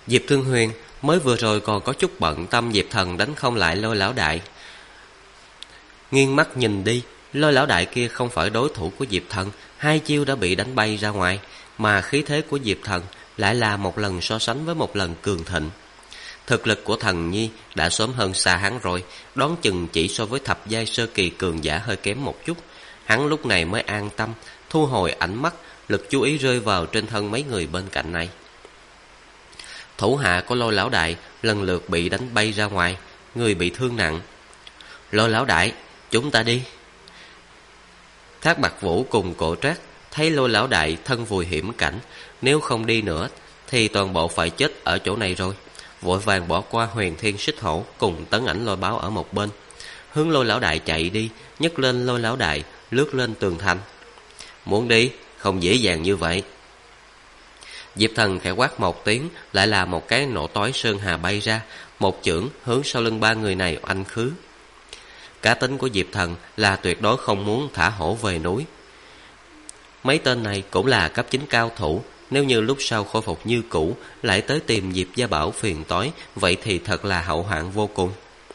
Diệp Thương Huyền mới vừa rồi còn có chút bận tâm Diệp Thần đánh không lại Lôi lão đại. Nghiêng mắt nhìn đi, Lôi lão đại kia không phải đối thủ của Diệp Thần, 2 chiêu đã bị đánh bay ra ngoài, mà khí thế của Diệp Thần lại là một lần so sánh với một lần cường thịnh. Thực lực của Thần Nhi đã sớm hơn xa hắn rồi, đoán chừng chỉ so với thập giai sơ kỳ cường giả hơi kém một chút. Hắn lúc này mới an tâm, thu hồi ánh mắt, lực chú ý rơi vào trên thân mấy người bên cạnh này. Thủ hạ của Lôi lão đại lần lượt bị đánh bay ra ngoài, người bị thương nặng. Lôi lão đại, chúng ta đi. Thác Bạt Vũ cùng Cổ Trác thấy Lôi lão đại thân vùi hiểm cảnh, nếu không đi nữa thì toàn bộ phải chết ở chỗ này rồi. Vội vàng bỏ qua Huyền Thiên Xích Hổ cùng Tấn Ảnh Lôi Báo ở một bên, hướng Lôi lão đại chạy đi, nhấc lên Lôi lão đại lướt lên tường thành. Muốn đi không dễ dàng như vậy. Diệp Thần khẽ quát một tiếng, lại là một cái nổ tói sơn hà bay ra, một chưởng hướng sau lưng 3 người này oanh khứ. Cá tính của Diệp Thần là tuyệt đối không muốn thả hổ về núi. Mấy tên này cũng là cấp 9 cao thủ, nếu như lúc sau khôi phục như cũ lại tới tìm Diệp Gia Bảo phiền toái, vậy thì thật là hậu hoạn vô cùng.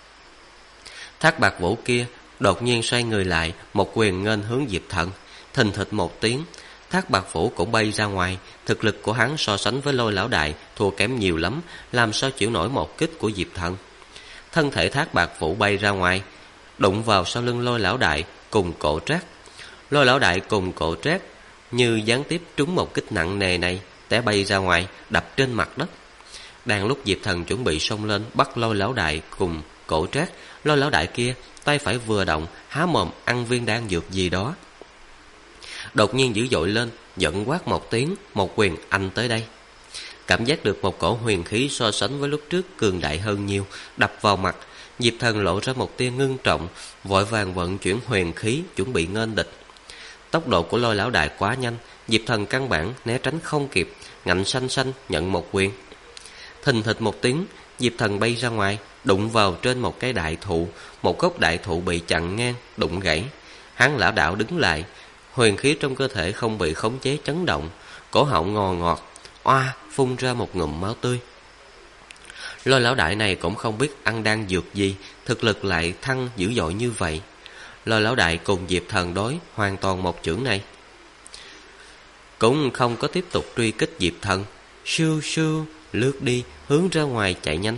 Thác Bạt Vũ kia đột nhiên xoay người lại, một quyền nghênh hướng Diệp Thần. Thình thịch một tiếng, Thác Bạt Vũ cũng bay ra ngoài. Thực lực của hắn so sánh với Lôi lão đại thua kém nhiều lắm, làm sao chịu nổi một kích của Diệp Thần. Thân thể Thác Bạt Vũ bay ra ngoài, đụng vào sau lưng Lôi lão đại cùng Cổ Trác. Lôi lão đại cùng Cổ Trác như gián tiếp trúng một kích nặng nề này, té bay ra ngoài, đập trên mặt đất. Đang lúc Diệp Thần chuẩn bị xông lên bắt Lôi lão đại cùng Cổ Trác, Lôi lão đại kia tay phải vừa động, há mồm ăn viên đan dược gì đó. Đột nhiên dữ dội lên, giận quát một tiếng, một quyền anh tới đây. Cảm giác được một cổ huyền khí so sánh với lúc trước cường đại hơn nhiều, đập vào mặt. Diệp Thần lộ ra một tia ngưng trọng, vội vàng vận chuyển huyền khí chuẩn bị nghênh địch. Tốc độ của Lôi lão đại quá nhanh, Diệp Thần căn bản né tránh không kịp, ngạnh xanh xanh nhận một quyền. Thình thịch một tiếng, Diệp Thần bay ra ngoài, đụng vào trên một cái đại thụ, một gốc đại thụ bị chặn ngang, đụng gãy. Hắn lảo đảo đứng lại, huyền khí trong cơ thể không bị khống chế chấn động, cổ họng ngò ngọt, oa phun ra một ngụm máu tươi. Lôi lão đại này cũng không biết ăn đan dược gì, thực lực lại thăng dữ dội như vậy. Lôi lão đại cùng Diệp Thần đối hoàn toàn một chưởng này, cũng không có tiếp tục truy kích Diệp Thần, sưu sưu lướt đi, hướng ra ngoài chạy nhanh.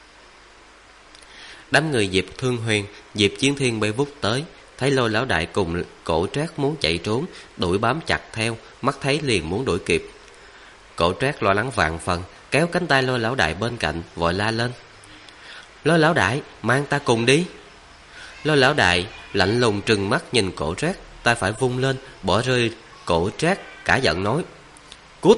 Đám người Diệp Thương Huyền, Diệp Chiến Thiên bay vút tới, thấy Lôi lão đại cùng Cổ Trác muốn chạy trốn, đuổi bám chặt theo, mắt thấy liền muốn đuổi kịp. Cổ Trác lo lắng vạn phần, kéo cánh tay Lôi lão đại bên cạnh, vội la lên: Lôi lão đại, mang ta cùng đi. Lôi lão đại lạnh lùng trừng mắt nhìn Cổ Trác, tay phải vung lên, bỏ rơi Cổ Trác, cả giận nói: Cút!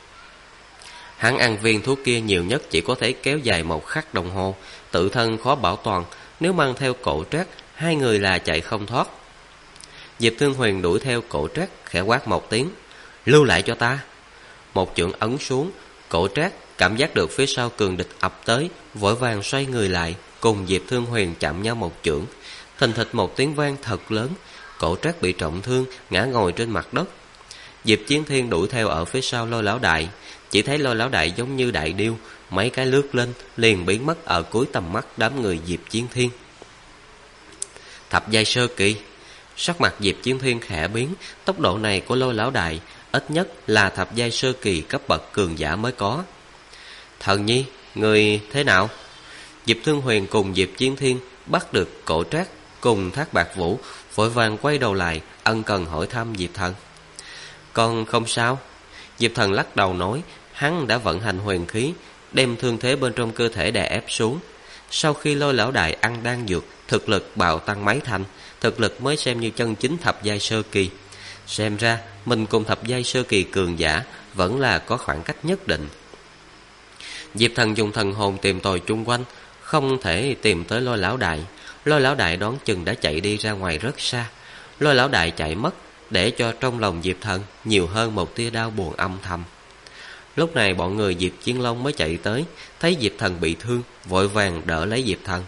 Hắn ăn viên thuốc kia nhiều nhất chỉ có thể kéo dài 1 khắc đồng hồ, tự thân khó bảo toàn, nếu mang theo Cổ Trác, 2 người là chạy không thoát. Diệp Thương Huyền đuổi theo Cổ Trác, khẽ quát một tiếng: Lưu lại cho ta! Một chưởng ấn xuống, Cổ Trác cảm giác được phía sau cường địch ập tới, vội vàng xoay người lại, cùng Diệp Thương Huyền chạm nhau một chưởng. Thình thịch một tiếng vang thật lớn, Cổ Trác bị trọng thương, ngã ngồi trên mặt đất. Diệp Chiến Thiên đuổi theo ở phía sau Lôi lão đại, chỉ thấy Lôi lão đại giống như đại điêu, mấy cái lướt lên liền biến mất ở cuối tầm mắt đám người Diệp Chiến Thiên. Thập giai sơ kỳ. Sắc mặt Diệp Chiến Thiên khẽ biến, tốc độ này của Lôi lão đại ít nhất là thập giai sơ kỳ cấp bậc cường giả mới có. Thần Nhi, người thế nào? Diệp Thương Huyền cùng Diệp Chiến Thiên bắt được Cổ Trác cùng Thác Bạt Vũ, vội vàng quay đầu lại ân cần hỏi thăm Diệp Thần. Con không sao. Diệp Thần lắc đầu nói, hắn đã vận hành huyền khí, đem thương thế bên trong cơ thể đè ép xuống. Sau khi Lôi lão đại ăn đan dược, thực lực bạo tăng mấy thành, thực lực mới xem như chân chính thập giai sơ kỳ. Xem ra mình cùng thập giai sơ kỳ cường giả vẫn là có khoảng cách nhất định. Diệp Thần dùng thần hồn tìm tòi chung quanh, không thể tìm tới Lôi lão đại. Lôi lão đại đoán chừng đã chạy đi ra ngoài rất xa. Lôi lão đại chạy mất, để cho trong lòng Diệp Thần nhiều hơn một tia đau buồn âm thầm. Lúc này bọn người Diệp Chiến Long mới chạy tới, thấy Diệp Thần bị thương, vội vàng đỡ lấy Diệp Thần.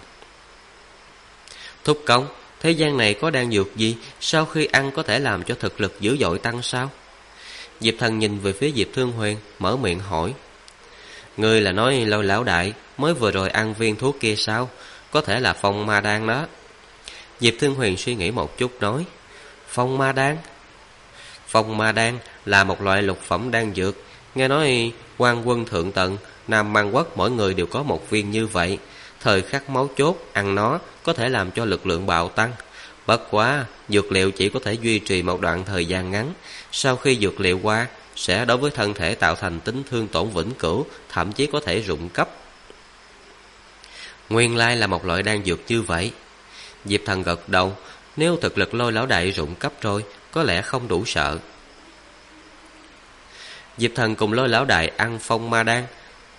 Thúc công, thế gian này có đan dược gì, sau khi ăn có thể làm cho thực lực dữ dội tăng sao? Diệp Thần nhìn về phía Diệp Thương Huyền, mở miệng hỏi. Ngươi là nói Lôi lão đại mới vừa rồi ăn viên thuốc kia sao? Có thể là phong ma đan đó. Diệp Thương Huyền suy nghĩ một chút nói, phong ma đan? Phong ma đan là một loại lục phẩm đan dược. Nghe nói quan quân thượng tầng Nam Man Quốc mỗi người đều có một viên như vậy. Thời khắc máu chốt ăn nó có thể làm cho lực lượng bạo tăng. Bất quá dược liệu chỉ có thể duy trì một đoạn thời gian ngắn. Sau khi dược liệu qua sẽ đối với thân thể tạo thành tính thương tổn vĩnh cửu, thậm chí có thể rụng cấp. Nguyên lai là một loại đan dược như vậy. Diệp Thần gật đầu. Nếu thực lực Lôi lão đại rụng cấp rồi, có lẽ không đủ sợ. Diệp Thần cùng Lôi lão đại ăn phong ma đan,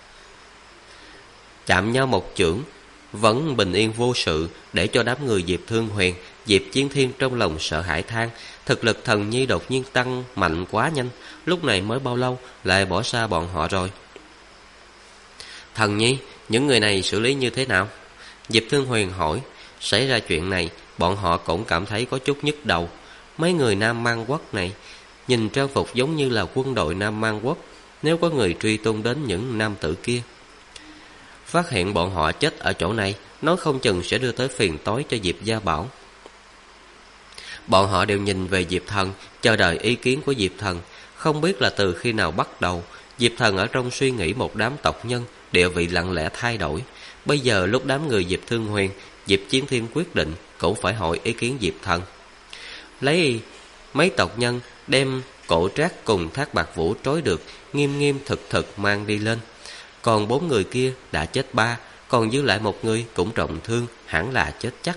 chạm nhau một chưởng, vẫn bình yên vô sự, để cho đám người Diệp Thương Huyền, Diệp Chiến Thiên trong lòng sợ hãi than. Thực lực thần nhi đột nhiên tăng mạnh quá nhanh, lúc này mới bao lâu lại bỏ xa bọn họ rồi. Thần nhi, những người này xử lý như thế nào? Diệp Thương Huyền hỏi. Xảy ra chuyện này, bọn họ cũng cảm thấy có chút nhức đầu. Mấy người Nam Man Quốc này nhìn trang phục giống như là quân đội Nam Man Quốc. Nếu có người truy tung đến những nam tử kia, phát hiện bọn họ chết ở chỗ này, nói không chừng sẽ đưa tới phiền toái cho Diệp Gia Bảo. Bọn họ đều nhìn về Diệp Thần, chờ đợi ý kiến của Diệp Thần. Không biết là từ khi nào bắt đầu, Diệp Thần ở trong suy nghĩ một đám tộc nhân, địa vị lặng lẽ thay đổi. Bây giờ lúc đám người Diệp Thương Huyền, Diệp Chiến Thiên quyết định, cũng phải hỏi ý kiến Diệp Thần. Lấy mấy tộc nhân đem Cổ Trác cùng Thác Bạc Vũ trói được, nghiêm nghiêm thực thực mang đi lên. Còn 4 người kia đã chết 3, còn giữ lại một người cũng trọng thương, hẳn là chết chắc.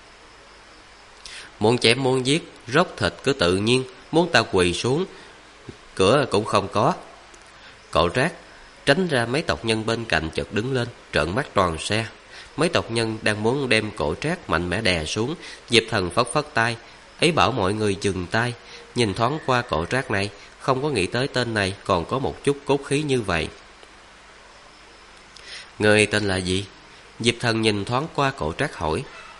Muốn chém muốn giết, róc thịt cứ tự nhiên, muốn ta quỳ xuống, cửa cũng không có. Cổ Trác tránh ra mấy tộc nhân bên cạnh, chợt đứng lên, trợn mắt toàn xe. Mấy tộc nhân đang muốn đem Cổ Trác mạnh mẽ đè xuống. Diệp Thần phất phất tay, ý bảo mọi người dừng tay. Nhìn thoáng qua Cổ Trác này, không có nghĩ tới tên này còn có một chút cốt khí như vậy. Người tên là gì? Diệp Thần nhìn thoáng qua Cổ Trác hỏi.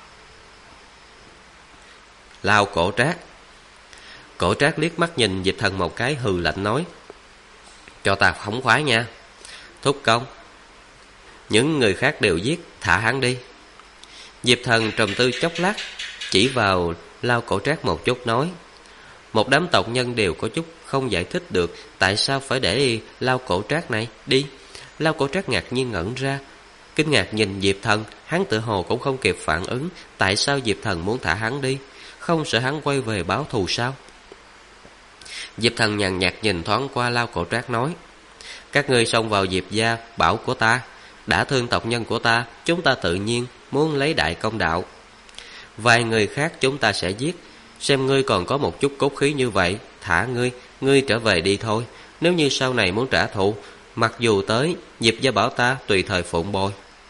Lao Cổ Trác. Cổ Trác liếc mắt nhìn Diệp Thần một cái, hừ lạnh nói, cho ta phóng khoái nha. Thúc công, những người khác đều giết, thả hắn đi. Diệp Thần trầm tư chốc lát, chỉ vào Lao Cổ Trác một chút nói, một đám tộc nhân đều có chút không giải thích được tại sao phải để Lao Cổ Trác này đi. Lao Cổ Trác ngạc nhiên ngẩn ra, kinh ngạc nhìn Diệp Thần. Hắn tự hồ cũng không kịp phản ứng, tại sao Diệp Thần muốn thả hắn đi? Không sợ hắn quay về báo thù sao? Diệp Thần nhàn nhạt nhìn thoáng qua Lao Cổ Trác nói, các ngươi xông vào Diệp Gia Bảo của ta, đã thương tộc nhân của ta, chúng ta tự nhiên muốn lấy đại công đạo. Vài người khác chúng ta sẽ giết. Xem ngươi còn có một chút cốt khí như vậy, thả ngươi trở về đi thôi. Nếu như sau này muốn trả thù, mặc dù tới Diệp Gia Bảo ta tùy thời phụng bồi.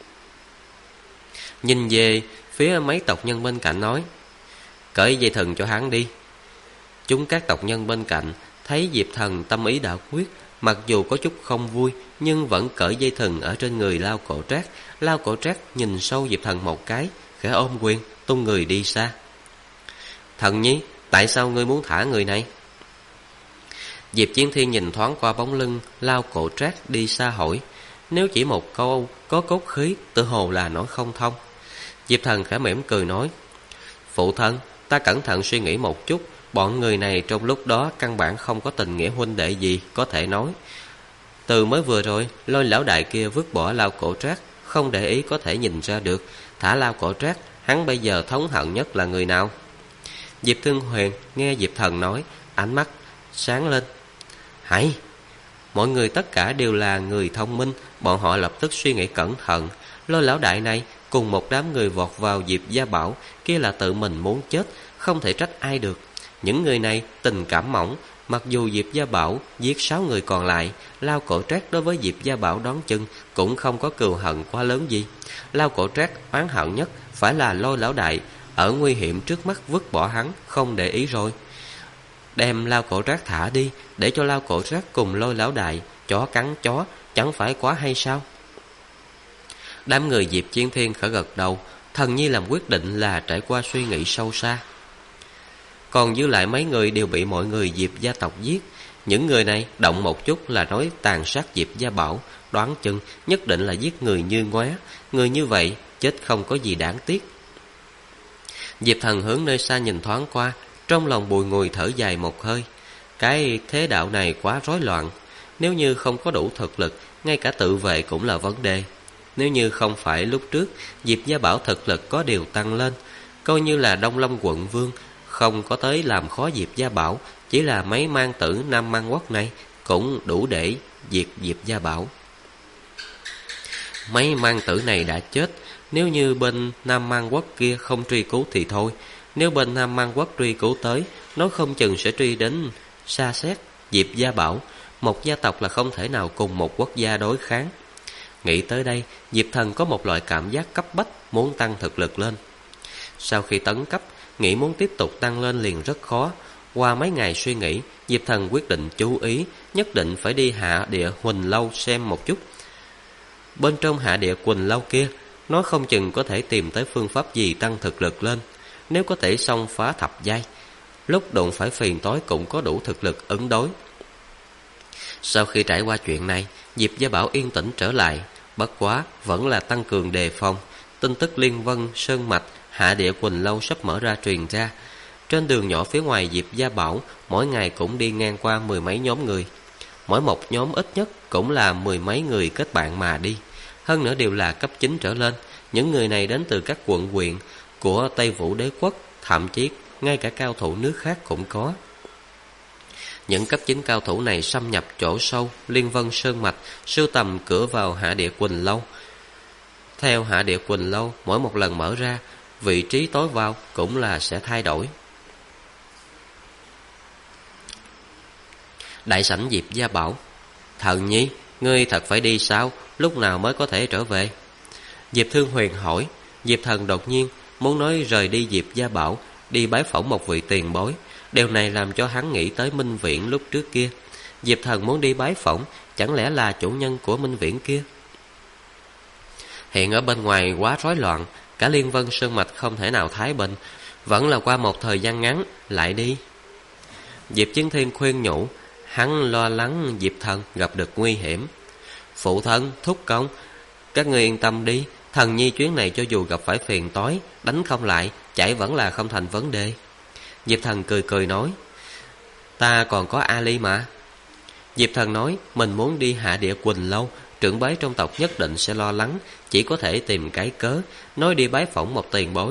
Nhìn về phía mấy tộc nhân bên cạnh nói, cởi dây thừng cho hắn đi. Chúng các tộc nhân bên cạnh thấy Diệp Thần tâm ý đã quyết, mặc dù có chút không vui, nhưng vẫn cởi dây thừng ở trên người Lao Cổ Trác. Lao Cổ Trác nhìn sâu Diệp Thần một cái, khẽ ôm quyền, tung người đi xa. Thần nhi, tại sao ngươi muốn thả người này? Diệp Chiến Thiên nhìn thoáng qua bóng lưng Lao Cổ Trác đi xa hỏi, nếu chỉ một câu có cốt khí, tự hồ là nói không thông. Diệp Thần khẽ mỉm cười nói, phụ thân, ta cẩn thận suy nghĩ một chút, bọn người này trong lúc đó căn bản không có tình nghĩa huynh đệ gì có thể nói. Từ mới vừa rồi, Lôi lão đại kia vứt bỏ Lao Cổ Trác, không để ý có thể nhìn ra được. Thả Lao Cổ Trác, hắn bây giờ thống hận nhất là người nào? Diệp Thương Huyền nghe Diệp Thần nói, ánh mắt sáng lên. Hay! Mọi người tất cả đều là người thông minh, bọn họ lập tức suy nghĩ cẩn thận. Lôi lão đại này cùng một đám người vọt vào Diệp Gia Bảo, kia là tự mình muốn chết, không thể trách ai được. Những người này tình cảm mỏng, mặc dù Diệp Gia Bảo giết 6 người còn lại, Lao Cổ Trác đối với Diệp Gia Bảo đón chừng cũng không có cừu hận quá lớn gì. Lao Cổ Trác oán hận nhất phải là Lôi lão đại, ở nguy hiểm trước mắt vứt bỏ hắn, không để ý rồi. Đem Lao Cổ Trác thả đi, để cho Lao Cổ Trác cùng Lôi lão đại chó cắn chó, chẳng phải quá hay sao? Đám người Diệp Chiến Thiên khẽ gật đầu, Thần nhi làm quyết định là trải qua suy nghĩ sâu xa. Còn dư lại mấy người đều bị mọi người Diệp gia tộc giết. Những người này động một chút là nói tàn sát Diệp Gia Bảo, đoán chừng nhất định là giết người như ngoé. Người như vậy chết không có gì đáng tiếc. Diệp Thần hướng nơi xa nhìn thoáng qua, trong lòng bùi ngùi thở dài một hơi. Cái thế đạo này quá rối loạn, nếu như không có đủ thực lực, ngay cả tự vệ cũng là vấn đề. Nếu như không phải lúc trước Diệp Gia Bảo thực lực có điều tăng lên, coi như là Đông Long quận vương không có tới làm khó Diệp Gia Bảo, chỉ là mấy mang tử Nam Mang Quốc này cũng đủ để diệt Diệp Gia Bảo. Mấy mang tử này đã chết, nếu như bên Nam Mang Quốc kia không truy cứu thì thôi. Nếu bên Nam Mang Quốc truy cứu tới, nó không chừng sẽ truy đến Sa Xét, Diệp Gia Bảo. Một gia tộc là không thể nào cùng một quốc gia đối kháng. Nghĩ tới đây, Diệp Thần có một loại cảm giác cấp bách, muốn tăng thực lực lên. Sau khi tấn cấp, nghĩ muốn tiếp tục tăng lên liền rất khó. Qua mấy ngày suy nghĩ, Diệp Thần quyết định chú ý, nhất định phải đi Hạ Địa Huỳnh Lâu xem một chút. Bên trong Hạ Địa Huỳnh Lâu kia, nó không chừng có thể tìm tới phương pháp gì tăng thực lực lên. Nếu có thể xông phá thập giai, lúc đụng phải phiền toái cũng có đủ thực lực ứng đối. Sau khi trải qua chuyện này, Diệp Gia Bảo yên tĩnh trở lại, bất quá vẫn là tăng cường đề phòng. Tin tức Liên Vân Sơn Mạch, Hạ Địa Huỳnh Lâu sắp mở ra truyền ra. Trên đường nhỏ phía ngoài Diệp Gia Bảo, mỗi ngày cũng đi ngang qua mười mấy nhóm người. Mỗi một nhóm ít nhất cũng là mười mấy người kết bạn mà đi. Hơn nữa đều là cấp 9 trở lên. Những người này đến từ các quận huyện của Tây Vũ Đế Quốc, thậm chí ngay cả cao thủ nước khác cũng có. Những cấp 9 cao thủ này xâm nhập chỗ sâu Liên Vân Sơn Mạch, sưu tầm cửa vào Hạ Địa Huỳnh Lâu. Theo Hạ Địa Huỳnh Lâu, mỗi một lần mở ra, vị trí tối vào cũng là sẽ thay đổi. Đại sảnh Diệp Gia Bảo: Thần nhi, ngươi thật phải đi sao? Lúc nào mới có thể trở về? Diệp Thương Huyền hỏi. Diệp Thần đột nhiên muốn nói rời đi Diệp Gia Bảo, đi bái phỏng một vị tiền bối. Điều này làm cho hắn nghĩ tới Minh Viễn lúc trước kia. Diệp Thần muốn đi bái phỏng, chẳng lẽ là chủ nhân của Minh Viễn kia? Hiện ở bên ngoài quá rối loạn, cả Liên Vân Sơn Mạch không thể nào thái bình. Vẫn là qua một thời gian ngắn lại đi. Diệp Chiến Thiên khuyên nhủ. Hắn lo lắng Diệp Thần gặp được nguy hiểm. Phụ thân, thúc công, các ngươi yên tâm đi. Thần nhi chuyến này cho dù gặp phải phiền toái, đánh không lại, chạy vẫn là không thành vấn đề. Diệp Thần cười cười nói. Ta còn có Ali mà. Diệp Thần nói mình muốn đi Hạ Địa Huỳnh Lâu, trưởng bối trong tộc nhất định sẽ lo lắng, chỉ có thể tìm cái cớ nói đi bái phỏng một tiền bối.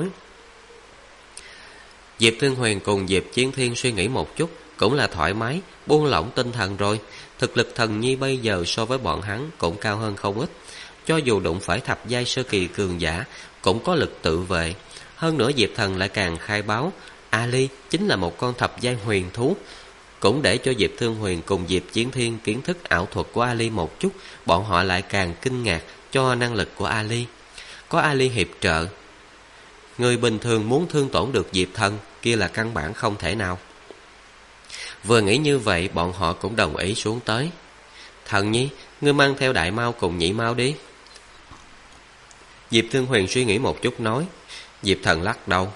Diệp Thương Huyền cùng Diệp Chiến Thiên suy nghĩ một chút, cũng là thoải mái, buông lỏng tinh thần rồi. Thực lực thần nhi bây giờ so với bọn hắn cũng cao hơn không ít. Cho dù đụng phải thập giai sơ kỳ cường giả, cũng có lực tự vệ. Hơn nữa Diệp Thần lại càng khai báo Ali chính là một con thập giai huyền thú. Cũng để cho Diệp Thương Huyền cùng Diệp Chiến Thiên kiến thức ảo thuật của Ali một chút, bọn họ lại càng kinh ngạc cho năng lực của Ali. Có Ali hiệp trợ, người bình thường muốn thương tổn được Diệp Thần kia là căn bản không thể nào. Vừa nghĩ như vậy, bọn họ cũng đồng ý xuống tới. Thần nhi, ngươi mang theo Đại Mao cùng Nhị Mao đi. Diệp Thương Huyền suy nghĩ một chút nói. Diệp Thần lắc đầu.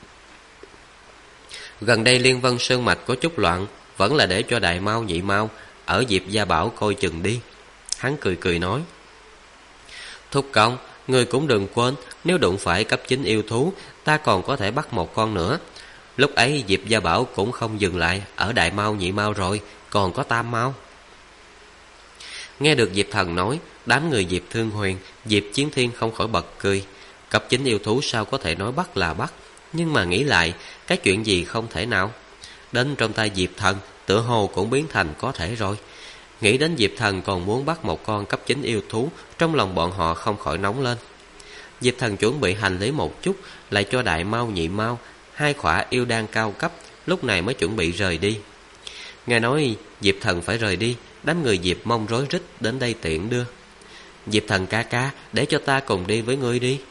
Gần đây Liên Vân Sơn Mạch có chút loạn, vẫn là để cho Đại Mao Nhị Mao ở Diệp Gia Bảo coi chừng đi. Hắn cười cười nói. Thúc công, ngươi cũng đừng quên, nếu đụng phải cấp 9 yêu thú, ta còn có thể bắt một con nữa. Lúc ấy Diệp Gia Bảo cũng không dừng lại ở Đại Mao Nhị Mao rồi, còn có Tam Mao. Nghe được Diệp Thần nói, đám người Diệp Thương Huyền, Diệp Chiến Thiên không khỏi bật cười. Cấp 9 yêu thú sao có thể nói bắt là bắt, nhưng mà nghĩ lại, cái chuyện gì không thể nào. Đến trong tay Diệp Thần, tựa hồ cũng biến thành có thể rồi. Nghĩ đến Diệp Thần còn muốn bắt một con cấp 9 yêu thú, trong lòng bọn họ không khỏi nóng lên. Diệp Thần chuẩn bị hành lý một chút, lại cho Đại Mao Nhị Mao 2 khỏa yêu đan cao cấp, lúc này mới chuẩn bị rời đi. Nghe nói Diệp Thần phải rời đi, đám người Diệp Mông rối rít đến đây tiện đưa. Diệp Thần ca ca, để cho ta cùng đi với ngươi đi.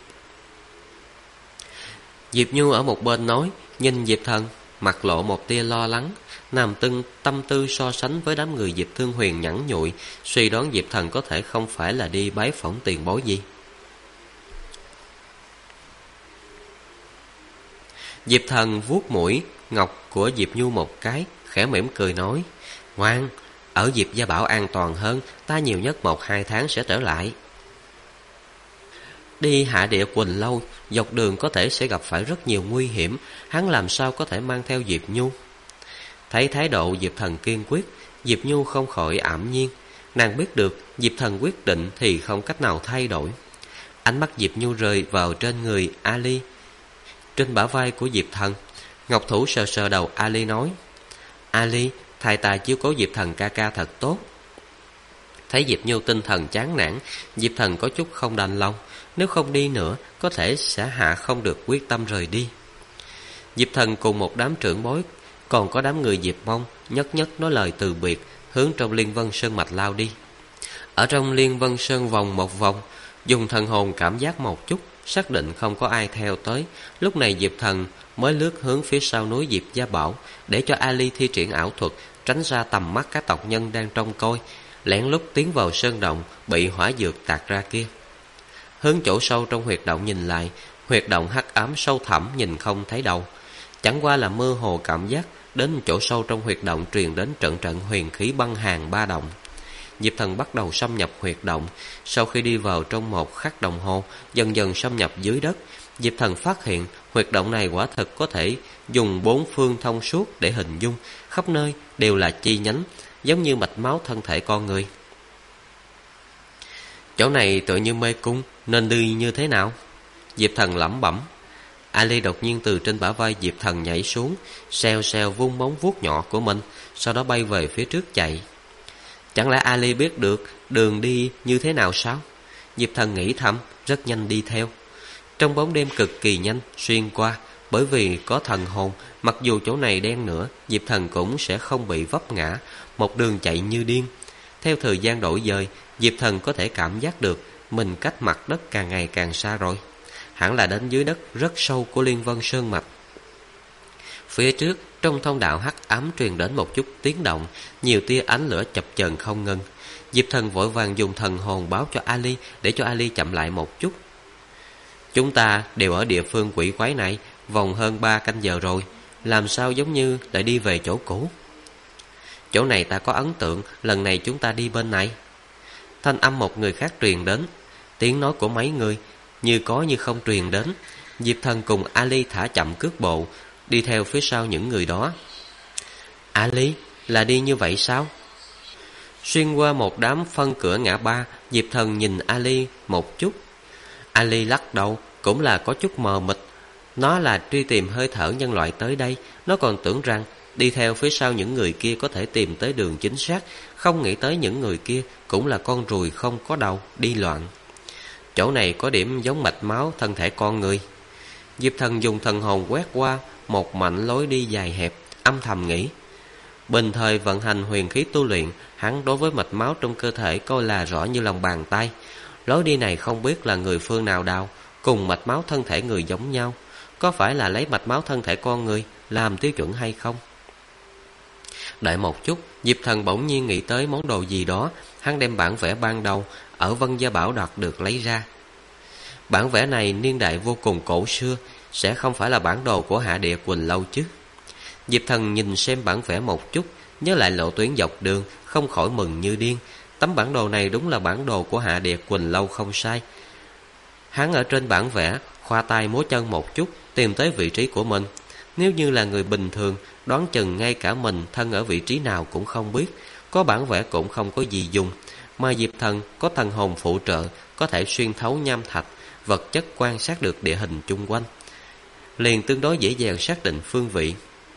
Diệp Nhu ở một bên nói, nhìn Diệp Thần, mặt lộ một tia lo lắng. Nam Tưng tâm tư so sánh với đám người Diệp Thương Huyền nhẵn nhụi, suy đoán Diệp Thần có thể không phải là đi bái phỏng tiền bối gì. Diệp Thần vuốt mũi ngọc của Diệp Nhu một cái, khẽ mỉm cười nói. Ngoan, Ở Diệp Gia Bảo an toàn hơn, ta nhiều nhất 1-2 tháng sẽ trở lại. Đi Hạ Địa Quỳnh Lâu, dọc đường có thể sẽ gặp phải rất nhiều nguy hiểm, hắn làm sao có thể mang theo Diệp Nhu? Thấy thái độ Diệp Thần kiên quyết, Diệp Nhu không khỏi ảm nhiên. Nàng biết được Diệp Thần quyết định thì không cách nào thay đổi. Ánh mắt Diệp Nhu rơi vào trên người Ali, trên bả vai của Diệp Thần. Ngọc thủ sờ sờ đầu Ali nói: Ali, thầy ta chiếu cố Diệp Thần ca ca thật tốt. Thấy Diệp Nhu tinh thần chán nản, Diệp Thần có chút không đành lòng. Nếu không đi nữa, có thể sẽ hạ không được quyết tâm rời đi. Diệp Thần cùng một đám trưởng bối, còn có đám người Diệp Mông, nhất nhất nói lời từ biệt, hướng trong Liên Vân Sơn mạch lao đi. Ở trong Liên Vân Sơn vòng một vòng, dùng thần hồn cảm giác một chút, xác định không có ai theo tới. Lúc này Diệp Thần mới lướt hướng phía sau núi Diệp Gia Bảo, để cho Ali thi triển ảo thuật, tránh ra tầm mắt các tộc nhân đang trông coi, lén lút tiến vào sơn động bị hỏa dược tạt ra kia. Hướng chỗ sâu trong huyệt động nhìn lại, huyệt động hắc ám sâu thẳm nhìn không thấy đâu. Chẳng qua là mơ hồ cảm giác đến chỗ sâu trong huyệt động truyền đến trận trận huyền khí băng hàn ba động. Diệp Thần bắt đầu xâm nhập huyệt động. Sau khi đi vào trong 1 khắc đồng hồ, dần dần xâm nhập dưới đất, Diệp Thần phát hiện huyệt động này quả thực có thể dùng 4 phương thông suốt để hình dung, khắp nơi đều là chi nhánh, giống như mạch máu thân thể con người. Chỗ này tựa như mê cung, nên đi như thế nào? Diệp Thần lẩm bẩm. Ali đột nhiên từ trên bả vai Diệp Thần nhảy xuống, xèo xèo vung móng vuốt nhỏ của mình, sau đó bay về phía trước chạy. Chẳng lẽ Ali biết được đường đi như thế nào sao? Diệp Thần nghĩ thầm, rất nhanh đi theo. Trong bóng đêm cực kỳ nhanh xuyên qua, bởi vì có thần hồn, mặc dù chỗ này đen nữa, Diệp Thần cũng sẽ không bị vấp ngã, một đường chạy như điên. Theo thời gian đổi dời, Diệp Thần có thể cảm giác được mình cách mặt đất càng ngày càng xa rồi. Hẳn là đến dưới đất rất sâu của Liên Vân Sơn mạch. Phía trước, trong thông đạo hắc ám truyền đến một chút tiếng động, nhiều tia ánh lửa chập chờn không ngừng. Diệp Thần vội vàng dùng thần hồn báo cho Ali, để cho Ali chậm lại một chút. Chúng ta đều ở địa phương quỷ quái này vòng hơn 3 canh giờ rồi, làm sao giống như lại đi về chỗ cũ? Chỗ này ta có ấn tượng, lần này chúng ta đi bên này. Thanh âm một người khác truyền đến. Tiếng nói của mấy người như có như không truyền đến. Diệp Thần cùng Ali thả chậm cước bộ, đi theo phía sau những người đó. Ali, là đi như vậy sao? Xuyên qua một đám phân cửa ngã ba, Diệp Thần nhìn Ali một chút. Ali lắc đầu, cũng là có chút mờ mịt. Nó là truy tìm hơi thở nhân loại tới đây. Nó còn tưởng rằng đi theo phía sau những người kia có thể tìm tới đường chính xác, không nghĩ tới những người kia cũng là con ruồi không có đầu, đi loạn. Chỗ này có điểm giống mạch máu thân thể con người. Diệp Thần dùng thần hồn quét qua một mảnh lối đi dài hẹp, âm thầm nghĩ. Bình thời vận hành huyền khí tu luyện, hắn đối với mạch máu trong cơ thể coi là rõ như lòng bàn tay. Lối đi này không biết là người phương nào đào, cùng mạch máu thân thể người giống nhau. Có phải là lấy mạch máu thân thể con người làm tiêu chuẩn hay không? Đợi một chút, Diệp Thần bỗng nhiên nghĩ tới món đồ gì đó. Hắn đem bản vẽ ban đầu ở Vân Gia Bảo đoạt được lấy ra. Bản vẽ này niên đại vô cùng cổ xưa, sẽ không phải là bản đồ của Hạ Địa Quỳnh Lâu chứ? Diệp Thần nhìn xem bản vẽ một chút, nhớ lại lộ tuyến dọc đường, không khỏi mừng như điên. Tấm bản đồ này đúng là bản đồ của Hạ Địa Quỳnh Lâu không sai. Hắn ở trên bản vẽ khoa tay múa chân một chút, tìm tới vị trí của mình. Nếu như là người bình thường, đoán chừng ngay cả mình thân ở vị trí nào cũng không biết. Có bản vẽ cũng không có gì dùng. Mà Diệp Thần có thần hồn phụ trợ, có thể xuyên thấu nham thạch, vật chất quan sát được địa hình chung quanh, liền tương đối dễ dàng xác định phương vị.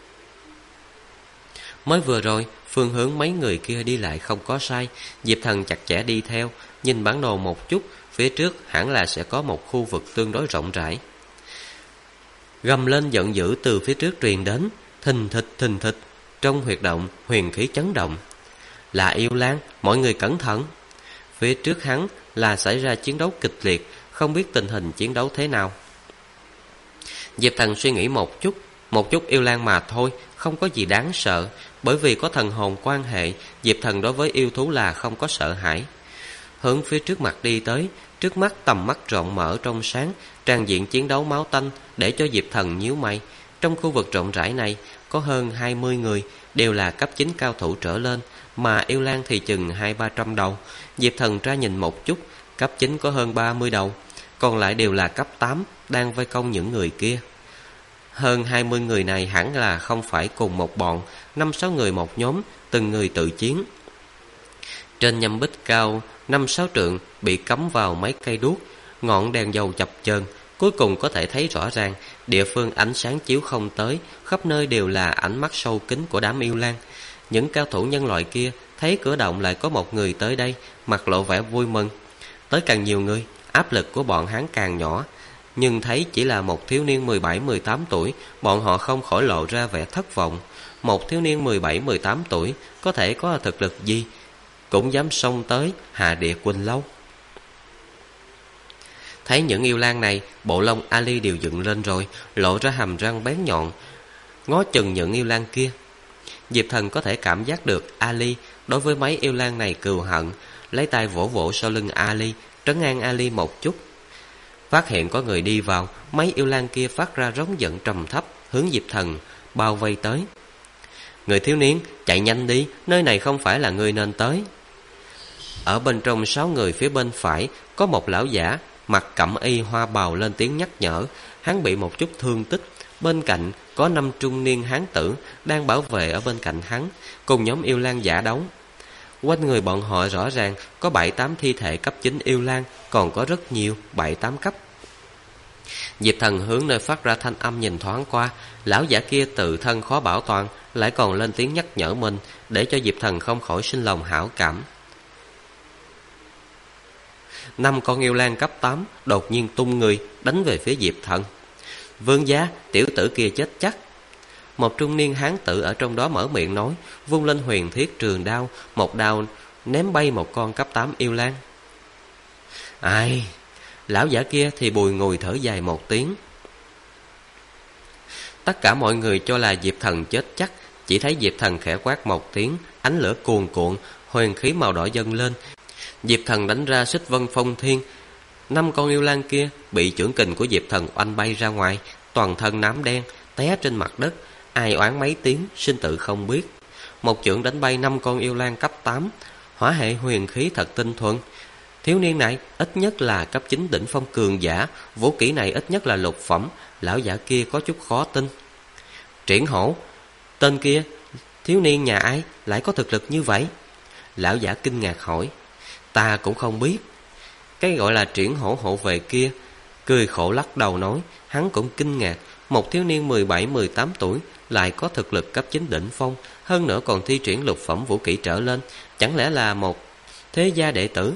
Mới vừa rồi, phương hướng mấy người kia đi lại không có sai. Diệp Thần chặt chẽ đi theo, nhìn bản đồ một chút, phía trước hẳn là sẽ có một khu vực tương đối rộng rãi. Gầm lên giận dữ từ phía trước truyền đến, thình thịch, trong huyệt động huyền khí chấn động. Là yêu lang, mọi người cẩn thận. Phía trước hắn là xảy ra chiến đấu kịch liệt, không biết tình hình chiến đấu thế nào. Diệp Thần suy nghĩ một chút yêu lang mà thôi, không có gì đáng sợ. Bởi vì có thần hồn quan hệ, Diệp Thần đối với yêu thú là không có sợ hãi. Hướng phía trước mặt đi tới, trước mắt tầm mắt rộng mở trong sáng, tràn diện chiến đấu máu tanh, để cho Diệp Thần nhíu mày. Trong khu vực rộng rãi này có hơn 20 người, đều là cấp 9 cao thủ trở lên, mà yêu lang thì chừng 200-300 đầu. Diệp Thần tra nhìn một chút, cấp 9 có hơn 30 đầu, còn lại đều là cấp 8 đang vây công những người kia. Hơn 20 người này hẳn là không phải cùng một bọn, 5-6 người một nhóm, từng người tự chiến. Trên nhâm bích cao 5-6 trượng bị cắm vào mấy cây đuốc, ngọn đèn dầu chập chờn, cuối cùng có thể thấy rõ ràng địa phương ánh sáng chiếu không tới, khắp nơi đều là ánh mắt sâu kín của đám yêu lang. Những cao thủ nhân loại kia thấy cửa động lại có một người tới đây, mặt lộ vẻ vui mừng. Tới càng nhiều người, áp lực của bọn hắn càng nhỏ, nhưng thấy chỉ là một thiếu niên 17-18 tuổi, bọn họ không khỏi lộ ra vẻ thất vọng. Một thiếu niên 17-18 tuổi có thể có thực lực gì, cũng dám xông tới Hạ Địa Quỳnh Lâu. Thấy những yêu lang này, bộ lông Ali đều dựng lên rồi, lộ ra hàm răng bén nhọn, ngó chừng những yêu lang kia. Diệp Thần có thể cảm giác được Ali đối với mấy yêu lang này cừu hận, lấy tay vỗ vỗ sau lưng Ali, trấn an Ali một chút. Phát hiện có người đi vào, mấy yêu lang kia phát ra rống giận trầm thấp, hướng Diệp Thần bao vây tới. Người thiếu niên, chạy nhanh đi, nơi này không phải là người nên tới. Ở bên trong 6 người phía bên phải có một lão giả mặc cẩm y hoa bào lên tiếng nhắc nhở. Hắn bị một chút thương tích. Bên cạnh có 5 trung niên hán tử đang bảo vệ ở bên cạnh hắn, cùng nhóm yêu lang giả đấu. Quanh người bọn họ rõ ràng có 7-8 thi thể cấp 9 yêu lang, còn có rất nhiều 7-8 cấp. Diệp Thần hướng nơi phát ra thanh âm nhìn thoáng qua, lão giả kia tự thân khó bảo toàn, lại còn lên tiếng nhắc nhở mình, để cho Diệp Thần không khỏi sinh lòng hảo cảm. 5 con yêu lang cấp 8 đột nhiên tung người đánh về phía Diệp Thần. Vương gia, tiểu tử kia chết chắc. Một trung niên hán tử ở trong đó mở miệng nói, vung lên huyền thiết trường đao, một đao ném bay một con cấp 8 yêu lang. Ai? Lão giả kia thì bùi ngùi thở dài một tiếng. Tất cả mọi người cho là Diệp Thần chết chắc, chỉ thấy Diệp Thần khẽ quát một tiếng, ánh lửa cuồn cuộn, huyền khí màu đỏ dâng lên. Diệp Thần đánh ra xích vân phong thiên. 5 con yêu lang kia bị chưởng kình của Diệp Thần oanh bay ra ngoài, toàn thân nám đen, té trên mặt đất, ai oán mấy tiếng, sinh tử không biết. Một chưởng đánh bay 5 con yêu lang cấp 8, hỏa hệ huyền khí thật tinh thuần. Thiếu niên này ít nhất là cấp 9 đỉnh phong cường giả, vũ kỹ này ít nhất là lục phẩm. Lão giả kia có chút khó tin. Triển Hổ, tên kia thiếu niên nhà ai lại có thực lực như vậy? Lão giả kinh ngạc hỏi. Ta cũng không biết. Cái gọi là Triển Hổ hộ vệ kia cười khổ lắc đầu nói, hắn cũng kinh ngạc. Một thiếu niên 17-18 tuổi lại có thực lực cấp 9 đỉnh phong, hơn nữa còn thi triển lục phẩm vũ kỹ trở lên, chẳng lẽ là một thế gia đệ tử?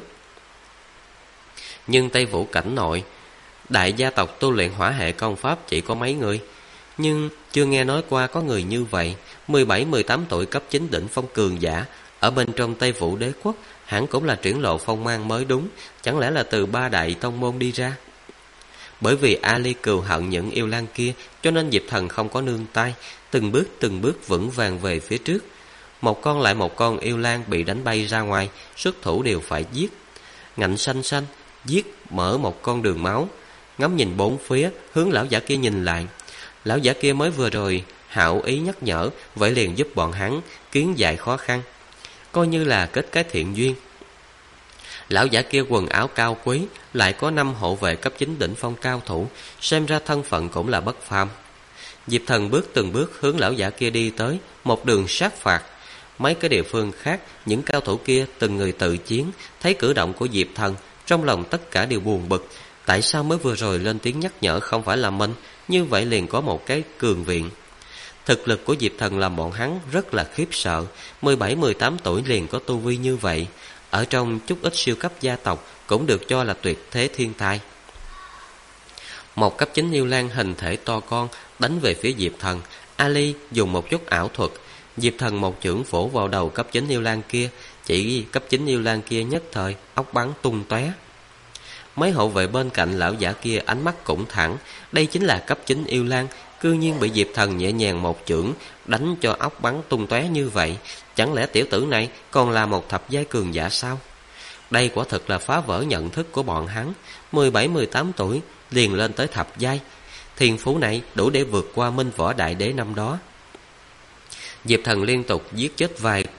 Nhưng Tây Vũ cảnh nội, đại gia tộc tu luyện hỏa hệ công pháp chỉ có mấy người, nhưng chưa nghe nói qua có người như vậy. 17-18 tuổi cấp 9 đỉnh phong cường giả, ở bên trong Tây Vũ đế quốc hẳn cũng là triển lộ phong mang mới đúng, chẳng lẽ là từ 3 đại tông môn đi ra? Bởi vì Ali cừu hận những yêu lang kia, cho nên Diệp Thần không có nương tay, từng bước vững vàng về phía trước. Một con lại một con yêu lang bị đánh bay ra ngoài, xuất thủ đều phải giết. Ngạnh xanh xanh giết mở một con đường máu, ngắm nhìn bốn phía, hướng lão giả kia nhìn lại. Lão giả kia mới vừa rồi hảo ý nhắc nhở, vậy liền giúp bọn hắn kiến giải khó khăn, coi như là kết cái thiện duyên. Lão giả kia quần áo cao quý, lại có 5 hộ vệ cấp 9 đỉnh phong cao thủ, xem ra thân phận cũng là bất phàm. Diệp Thần từng bước hướng lão giả kia đi tới, một đường sát phạt. Mấy cái địa phương khác, những cao thủ kia từng người tự chiến, thấy cử động của Diệp Thần, trong lòng tất cả đều buồn bực. Tại sao mới vừa rồi lên tiếng nhắc nhở không phải là mình, như vậy liền có một cái cường viện. Thực lực của Diệp Thần làm bọn hắn rất là khiếp sợ, 17-18 tuổi liền có tu vi như vậy, ở trong chút ít siêu cấp gia tộc cũng được cho là tuyệt thế thiên tài. Một cấp 9 yêu lang hình thể to con đánh về phía Diệp Thần. Ali dùng một chút ảo thuật, Diệp Thần một chưởng vỗ vào đầu cấp 9 yêu lang kia, chỉ cấp 9 yêu lang kia nhất thời óc bắn tung tóe. Mấy hộ vệ bên cạnh lão giả kia ánh mắt cũng thẳng, đây chính là cấp 9 yêu lang, cư nhiên bị Diệp Thần nhẹ nhàng một chưởng đánh cho óc bắn tung tóe như vậy, chẳng lẽ tiểu tử này còn là một thập giai cường giả sao? Đây quả thực là phá vỡ nhận thức của bọn hắn, 17-18 tuổi liền lên tới thập giai, thiên phú này đủ để vượt qua Minh Võ Đại Đế năm đó. Diệp Thần liên tục giết chết vài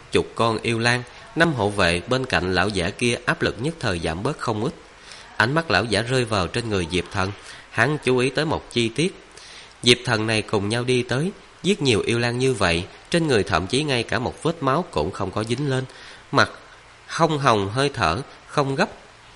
chục con yêu lang. 5 hộ vệ bên cạnh lão giả kia áp lực nhất thời giảm bớt không ít. Ánh mắt lão giả rơi vào trên người Diệp Thần. Hắn chú ý tới một chi tiết. Diệp Thần này cùng nhau đi tới, giết nhiều yêu lang như vậy, trên người thậm chí ngay cả một vết máu cũng không có dính lên. Mặt không hồng, hơi thở không gấp.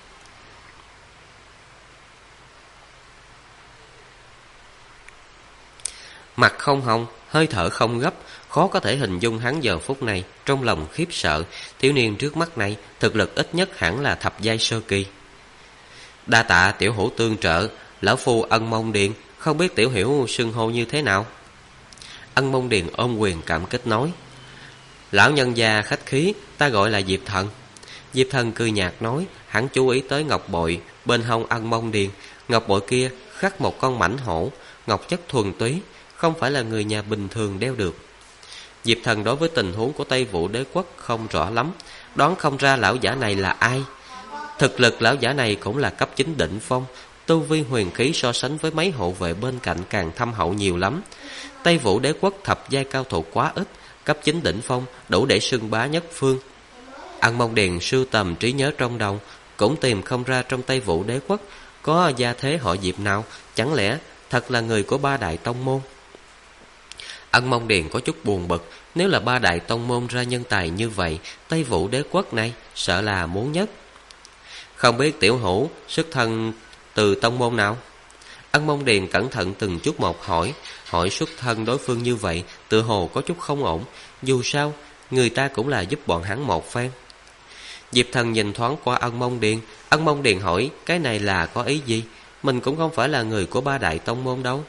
Mặt không hồng, hơi thở không gấp. Khó có thể hình dung hắn giờ phút này trong lòng khiếp sợ. Thiếu niên trước mắt này thực lực ít nhất hẳn là thập giai sơ kỳ. Đa tạ tiểu hữu tương trợ, lão phu Ân Mông Điền, không biết tiểu hữu xưng hô như thế nào? Ân Mông Điền ôm quyền cảm kích nói. Lão nhân gia khách khí, ta gọi là Diệp Thần. Diệp Thần cười nhạt nói. Hắn chú ý tới ngọc bội bên hông Ân Mông Điền. Ngọc bội kia khắc một con mãnh hổ, ngọc chất thuần túy, không phải là người nhà bình thường đeo được. Diệp Thần đối với tình huống của Tây Vũ Đế quốc không rõ lắm, đoán không ra lão giả này là ai. Thực lực lão giả này cũng là cấp 9 đỉnh phong, tu vi huyền khí so sánh với mấy hộ vệ bên cạnh càng thâm hậu nhiều lắm. Tây Vũ Đế quốc thập giai cao thủ quá ít, cấp 9 đỉnh phong đủ để xưng bá nhất phương. Ân Mông Điền sưu tầm trí nhớ trong đầu, cũng tìm không ra trong Tây Vũ Đế quốc có gia thế họ Diệp nào, chẳng lẽ thật là người của 3 đại tông môn? Ân Mông Điền có chút buồn bực, nếu là 3 đại tông môn ra nhân tài như vậy, Tây Vũ Đế quốc này sợ là muốn nhất. Không biết tiểu hữu xuất thân từ tông môn nào? Ân Mông Điền cẩn thận từng chút một hỏi xuất thân đối phương như vậy, tựa hồ có chút không ổn. Dù sao, người ta cũng là giúp bọn hắn một phen. Diệp Thần nhìn thoáng qua Ân Mông Điền. Ân Mông Điền hỏi, cái này là có ý gì? Mình cũng không phải là người của 3 đại tông môn đâu.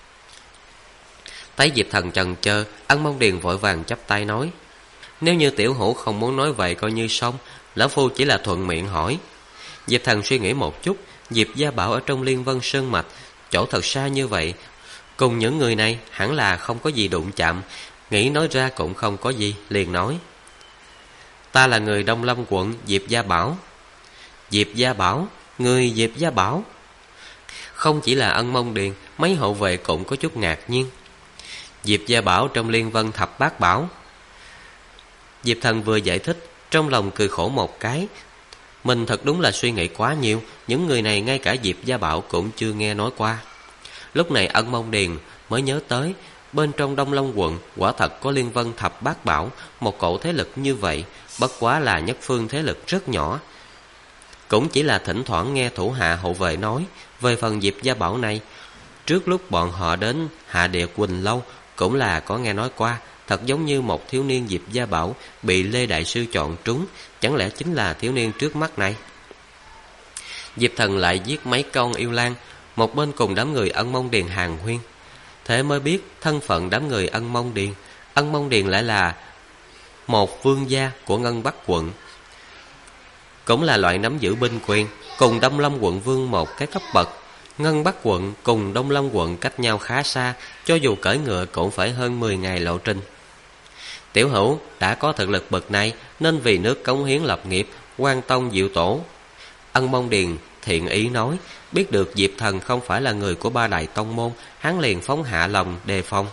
Thấy Diệp Thần chần chờ, Ân Mông Điền vội vàng chắp tay nói. Nếu như tiểu hữu không muốn nói vậy coi như xong, lão phu chỉ là thuận miệng hỏi. Diệp Thần suy nghĩ một chút. Diệp Gia Bảo ở trong Liên Vân Sơn Mạch, chỗ thật xa như vậy, cùng những người này hẳn là không có gì đụng chạm. Nghĩ nói ra cũng không có gì, liền nói. Ta là người Đông Lâm quận Diệp Gia Bảo. Diệp Gia Bảo? Người Diệp Gia Bảo? Không chỉ là Ân Mông Điền, mấy hộ vệ cũng có chút ngạc nhiên. Diệp Gia Bảo trong Liên Vân Thập Bát Bảo. Diệp Thần vừa giải thích, trong lòng cười khổ một cái. Mình thật đúng là suy nghĩ quá nhiều, những người này ngay cả Diệp Gia Bảo cũng chưa nghe nói qua. Lúc này Ân Mông Điền mới nhớ tới, bên trong Đông Long quận quả thật có Liên Vân Thập Bát Bảo, một cổ thế lực như vậy, bất quá là nhất phương thế lực rất nhỏ. Cũng chỉ là thỉnh thoảng nghe thủ hạ hộ vệ nói. Về phần Diệp Gia Bảo này, trước lúc bọn họ đến Hạ Địa Quỳnh Lâu cũng là có nghe nói qua. Thật giống như một thiếu niên Diệp Gia Bảo bị Lê Đại Sư chọn trúng, chẳng lẽ chính là thiếu niên trước mắt này? Diệp Thần lại giết mấy con yêu lang, một bên cùng đám người Ân Mông Điền hàn huyên. Thế mới biết thân phận đám người Ân Mông Điền. Ân Mông Điền lại là một vương gia của Ngân Bắc quận, cũng là loại nắm giữ binh quyền, cùng Đông Lâm quận vương một cái cấp bậc. Ngân Bắc quận cùng Đông Lâm quận cách nhau khá xa, cho dù cưỡi ngựa cũng phải hơn 10 ngày lộ trình. Tiểu hữu đã có thực lực bậc này, nên vì nước cống hiến lập nghiệp, quan tông diệu tổ. Ân Mông Điền thiện ý nói. Biết được Diệp Thần không phải là người của 3 đại tông môn, hắn liền phóng hạ lòng đề phòng.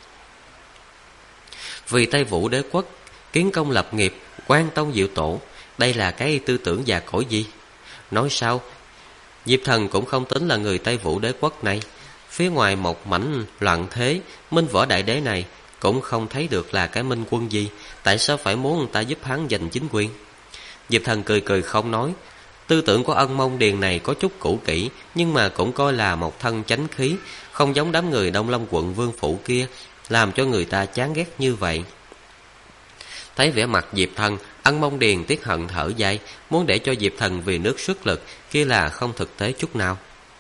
Vì Tây Vũ Đế quốc kiến công lập nghiệp, quan tông diệu tổ, đây là cái tư tưởng già cỗi gì? Nói sao, Diệp Thần cũng không tính là người Tây Vũ Đế quốc này. Phía ngoài một mảnh loạn thế, Minh Võ Đại Đế này cũng không thấy được là cái minh quân gì, tại sao phải muốn người ta giúp hắn giành chính quyền? Diệp Thần cười cười không nói. Tư tưởng của Ân Mông Điền này có chút cũ kỹ, nhưng mà cũng coi là một thân chánh khí, không giống đám người Đông Lâm quận vương phủ kia, làm cho người ta chán ghét như vậy. Thấy vẻ mặt Diệp Thần, Ân Mông Điền tiếc hận thở dài, muốn để cho Diệp Thần vì nước xuất lực, kia là không thực tế chút nào.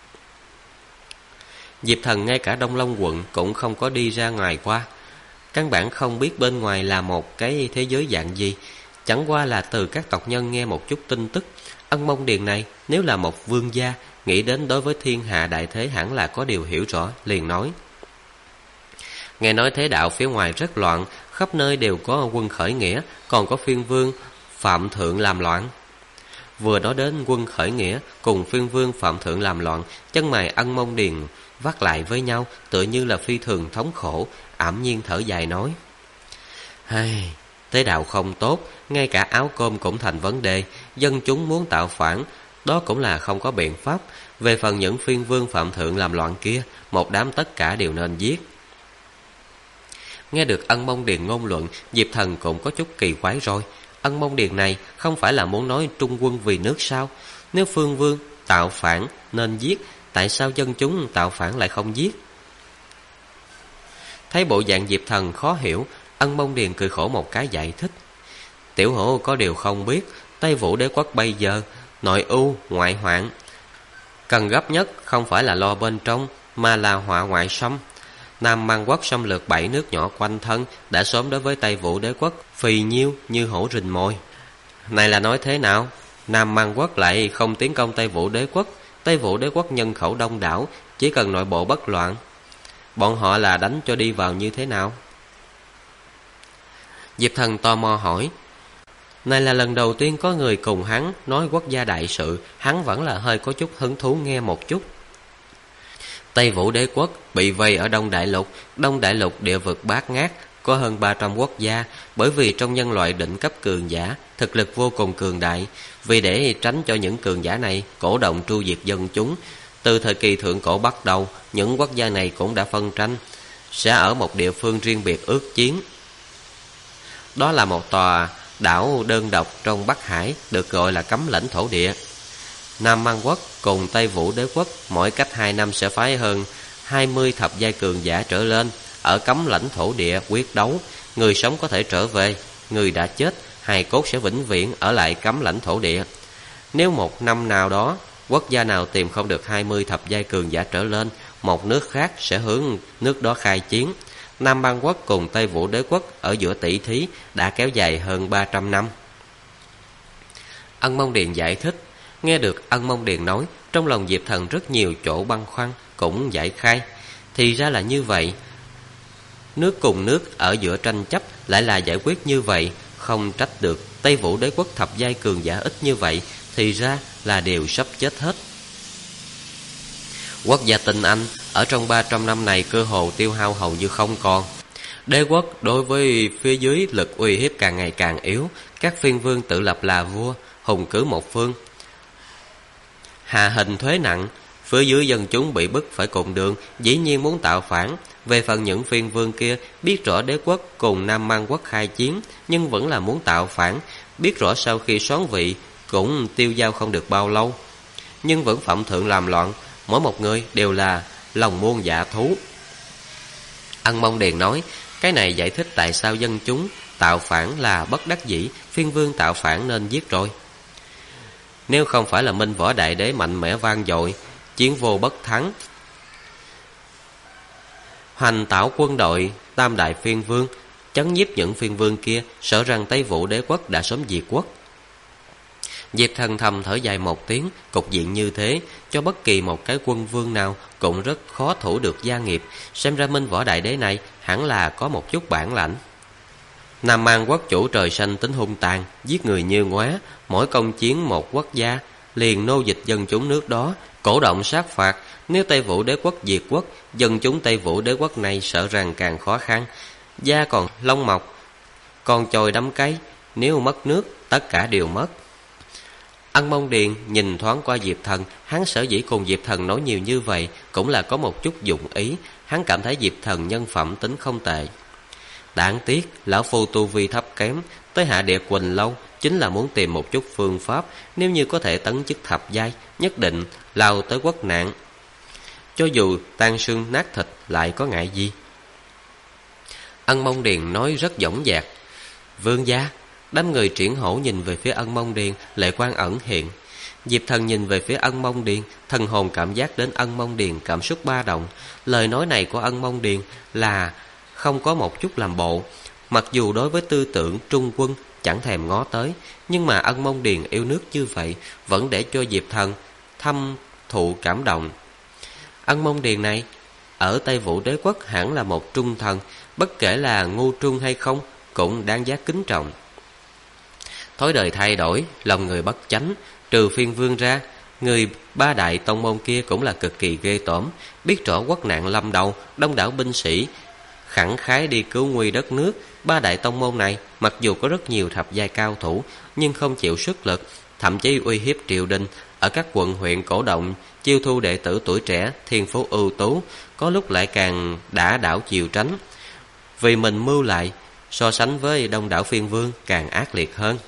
Diệp Thần ngay cả Đông Long quận cũng không có đi ra ngoài qua, căn bản không biết bên ngoài là một cái thế giới dạng gì, chẳng qua là từ các tộc nhân nghe một chút tin tức. Ân Mông Điền này nếu là một vương gia, nghĩ đến đối với thiên hạ đại thế hẳn là có điều hiểu rõ, liền nói. Nghe nói thế đạo phía ngoài rất loạn, khắp nơi đều có quân khởi nghĩa, còn có phiên vương Phạm Thượng làm loạn. Vừa nói đến quân khởi nghĩa cùng phiên vương Phạm Thượng làm loạn, chân mày Ân Mông Điền vắt lại với nhau, tựa như là phi thường thống khổ, ảm nhiên thở dài nói. thế đạo không tốt, ngay cả áo cơm cũng thành vấn đề. Dân chúng muốn tạo phản, đó cũng là không có biện pháp. Về phần những phiên vương phạm thượng làm loạn kia, một đám tất cả đều nên giết. Nghe được Ân Mông Điền ngôn luận, Diệp Thần cũng có chút kỳ quái rồi. Ân Mông Điền này không phải là muốn nói trung quân vì nước sao? Nếu phương vương tạo phản nên giết, tại sao dân chúng tạo phản lại không giết? Thấy bộ dạng Diệp Thần khó hiểu, Ân Mông Điền cười khổ một cái giải thích. Tiểu hữu có điều không biết, Tây Vũ đế quốc bây giờ nội ưu ngoại hoạn, cần gấp nhất không phải là lo bên trong, mà là họa ngoại xâm. Nam Man quốc xâm lược 7 nước nhỏ quanh thân, đã sớm đối với Tây Vũ đế quốc phì nhiêu như hổ rình mồi. Này là nói thế nào? Nam Man quốc lại không tiến công Tây Vũ đế quốc. Tây Vũ đế quốc nhân khẩu đông đảo, chỉ cần nội bộ bất loạn, bọn họ là đánh cho đi vào như thế nào? Diệp Thần tò mò hỏi. Này là lần đầu tiên có người cùng hắn nói quốc gia đại sự, hắn vẫn là hơi có chút hứng thú nghe một chút. Tây Vũ đế quốc bị vây ở Đông Đại Lục. Đông Đại Lục địa vực bát ngát, có hơn 300 quốc gia. Bởi vì trong nhân loại đỉnh cấp cường giả, thực lực vô cùng cường đại. Vì để tránh cho những cường giả này cổ động tru diệt dân chúng, từ thời kỳ thượng cổ bắt đầu, những quốc gia này cũng đã phân tranh, sẽ ở một địa phương riêng biệt ước chiến. Đó là một tòa đảo đơn độc trong Bắc Hải, được gọi là cấm lãnh thổ địa. Nam Man quốc cùng Tây Vũ đế quốc mỗi cách 2 năm sẽ phái hơn 20 thập giai cường giả trở lên ở cấm lãnh thổ địa quyết đấu. Người sống có thể trở về, người đã chết hài cốt sẽ vĩnh viễn ở lại cấm lãnh thổ địa. Nếu một năm nào đó quốc gia nào tìm không được 20 thập giai cường giả trở lên, một nước khác sẽ hướng nước đó khai chiến. Nam Man quốc cùng Tây Vũ đế quốc ở giữa tỷ thí đã kéo dài hơn 300 năm. Ân Mông Điền giải thích. Nghe được Ân Mông Điền nói, trong lòng Diệp Thần rất nhiều chỗ băn khoăn, cũng giải khai. Thì ra là như vậy. Nước cùng nước ở giữa tranh chấp lại là giải quyết như vậy, không trách được Tây Vũ đế quốc thập giai cường giả ít như vậy, thì ra là đều sắp chết hết. Quốc gia Tinh Anh ở trong 300 năm này cơ hồ tiêu hao hầu như không còn. Đế quốc đối với phía dưới lực uy hiếp càng ngày càng yếu. Các phiên vương tự lập là vua, hùng cứ một phương, hạ hình thuế nặng. Phía dưới dân chúng bị bức phải cùng đường, dĩ nhiên muốn tạo phản. Về phần những phiên vương kia, biết rõ đế quốc cùng Nam Man quốc khai chiến, nhưng vẫn là muốn tạo phản. Biết rõ sau khi soán vị cũng tiêu dao không được bao lâu, nhưng vẫn phạm thượng làm loạn. Mỗi một người đều là lòng muôn dạ thú. Ân Mông Điền nói, cái này giải thích tại sao dân chúng tạo phản là bất đắc dĩ, phiên vương tạo phản nên giết rồi. Nếu không phải là Minh Võ Đại Đế mạnh mẽ vang dội, chiến vô bất thắng, hoành tảo quân đội tam đại phiên vương, chấn nhiếp những phiên vương kia, sợ rằng Tây Vũ đế quốc đã sớm diệt quốc. Diệp Thần thầm thở dài một tiếng. Cục diện như thế, cho bất kỳ một cái quân vương nào cũng rất khó thủ được gia nghiệp. Xem ra Minh Võ Đại Đế này hẳn là có một chút bản lãnh. Nam Man quốc chủ trời xanh tính hung tàn, giết người như ngóa. Mỗi công chiến một quốc gia liền nô dịch dân chúng nước đó, cổ động sát phạt. Nếu Tây Vũ đế quốc diệt quốc, dân chúng Tây Vũ đế quốc này sợ rằng càng khó khăn. Da còn lông mọc, còn chồi đâm cây, nếu mất nước tất cả đều mất. Ân Mông Điền nhìn thoáng qua Diệp Thần, hắn sở dĩ cùng Diệp Thần nói nhiều như vậy cũng là có một chút dụng ý. Hắn cảm thấy Diệp Thần nhân phẩm tính không tệ. Đáng tiếc lão phu tu vi thấp kém, tới Hạ Địa Quỳnh Lâu chính là muốn tìm một chút phương pháp. Nếu như có thể tấn chức thập giai, nhất định lao tới quốc nạn. Cho dù tan xương nát thịt lại có ngại gì? Ân Mông Điền nói rất dõng dạc. Vương gia. Đám người Triển Hổ nhìn về phía Ân Mông Điền, lệ quan ẩn hiện. Diệp Thần nhìn về phía Ân Mông Điền, thần hồn cảm giác đến Ân Mông Điền cảm xúc ba động. Lời nói này của Ân Mông Điền là không có một chút làm bộ. Mặc dù đối với tư tưởng trung quân chẳng thèm ngó tới, nhưng mà Ân Mông Điền yêu nước như vậy vẫn để cho Diệp Thần thâm thụ cảm động. Ân Mông Điền này ở Tây Vũ đế quốc hẳn là một trung thần, bất kể là ngu trung hay không cũng đáng giá kính trọng. Thói đời thay đổi, lòng người bất chánh, trừ phiên vương ra, người ba đại tông môn kia cũng là cực kỳ ghê tởm. Biết rõ quốc nạn lâm đầu, đông đảo binh sĩ khẳng khái đi cứu nguy đất nước. Ba đại tông môn này mặc dù có rất nhiều thập giai cao thủ, nhưng không chịu sức lực, thậm chí uy hiếp triều đình. Ở các quận huyện cổ động, chiêu thu đệ tử tuổi trẻ, thiên phú ưu tú, có lúc lại càng đả đảo chiều tránh, vì mình mưu lại. So sánh với đông đảo phiên vương càng ác liệt hơn.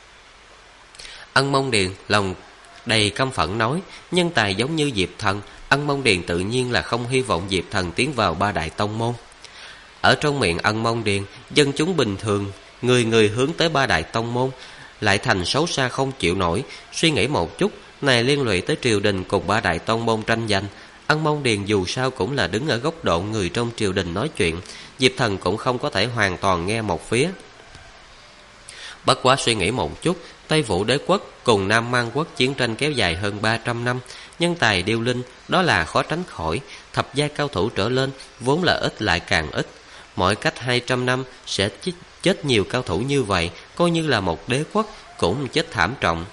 Ân Mông Điền lòng đầy căm phẫn nói, nhân tài giống như Diệp Thần, Ân Mông Điền tự nhiên là không hy vọng Diệp Thần tiến vào ba đại tông môn. Ở trong miệng Ân Mông Điền, dân chúng bình thường, người người hướng tới ba đại tông môn, lại thành xấu xa không chịu nổi. Suy nghĩ một chút, này liên lụy tới triều đình cùng ba đại tông môn tranh giành. Ân Mông Điền dù sao cũng là đứng ở góc độ người trong triều đình nói chuyện, Diệp Thần cũng không có thể hoàn toàn nghe một phía. Bất quá suy nghĩ một chút, Tây Vũ Đế quốc cùng Nam Man quốc chiến tranh kéo dài hơn 300 năm, nhân tài điêu linh, đó là khó tránh khỏi. Thập giai cao thủ trở lên vốn là ít lại càng ít, mỗi cách 200 năm sẽ chết nhiều cao thủ như vậy, coi như là một đế quốc cũng chết thảm trọng.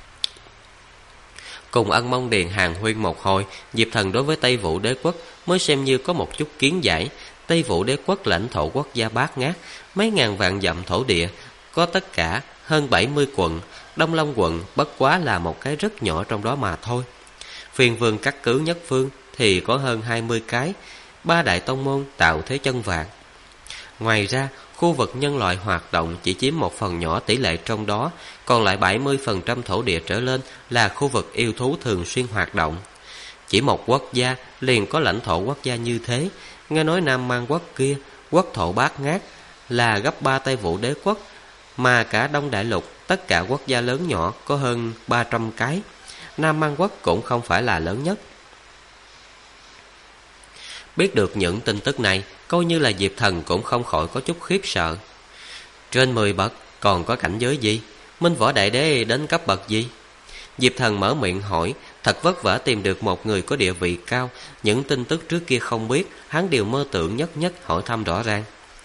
Cùng Ân Mông Điền hàn huyên một hồi, Diệp Thần đối với Tây Vũ Đế quốc mới xem như có một chút kiến giải. Tây Vũ Đế quốc lãnh thổ quốc gia bát ngát, mấy ngàn vạn dặm thổ địa, có tất cả hơn 70 quận. Đông Long quận bất quá là một cái rất nhỏ trong đó mà thôi. Phiên vương cắt cứ nhất phương thì có hơn 20 cái, ba đại tông môn tạo thế chân vạc. Ngoài ra, khu vực nhân loại hoạt động chỉ chiếm một phần nhỏ tỷ lệ trong đó, còn lại 70% thổ địa trở lên là khu vực yêu thú thường xuyên hoạt động. Chỉ một quốc gia liền có lãnh thổ quốc gia như thế. Nghe nói Nam Man quốc kia, quốc thổ bát ngát, là gấp 3 Tây Vũ Đế quốc, mà cả Đông Đại Lục, tất cả quốc gia lớn nhỏ có hơn 300 cái. Nam Man quốc cũng không phải là lớn nhất. Biết được những tin tức này, coi như là Diệp Thần cũng không khỏi có chút khiếp sợ. Trên 10 bậc còn có cảnh giới gì? Minh Võ Đại Đế đến cấp bậc gì? Diệp Thần mở miệng hỏi. Thật vất vả tìm được một người có địa vị cao, những tin tức trước kia không biết, hắn đều mơ tưởng nhất nhất hỏi thăm rõ ràng.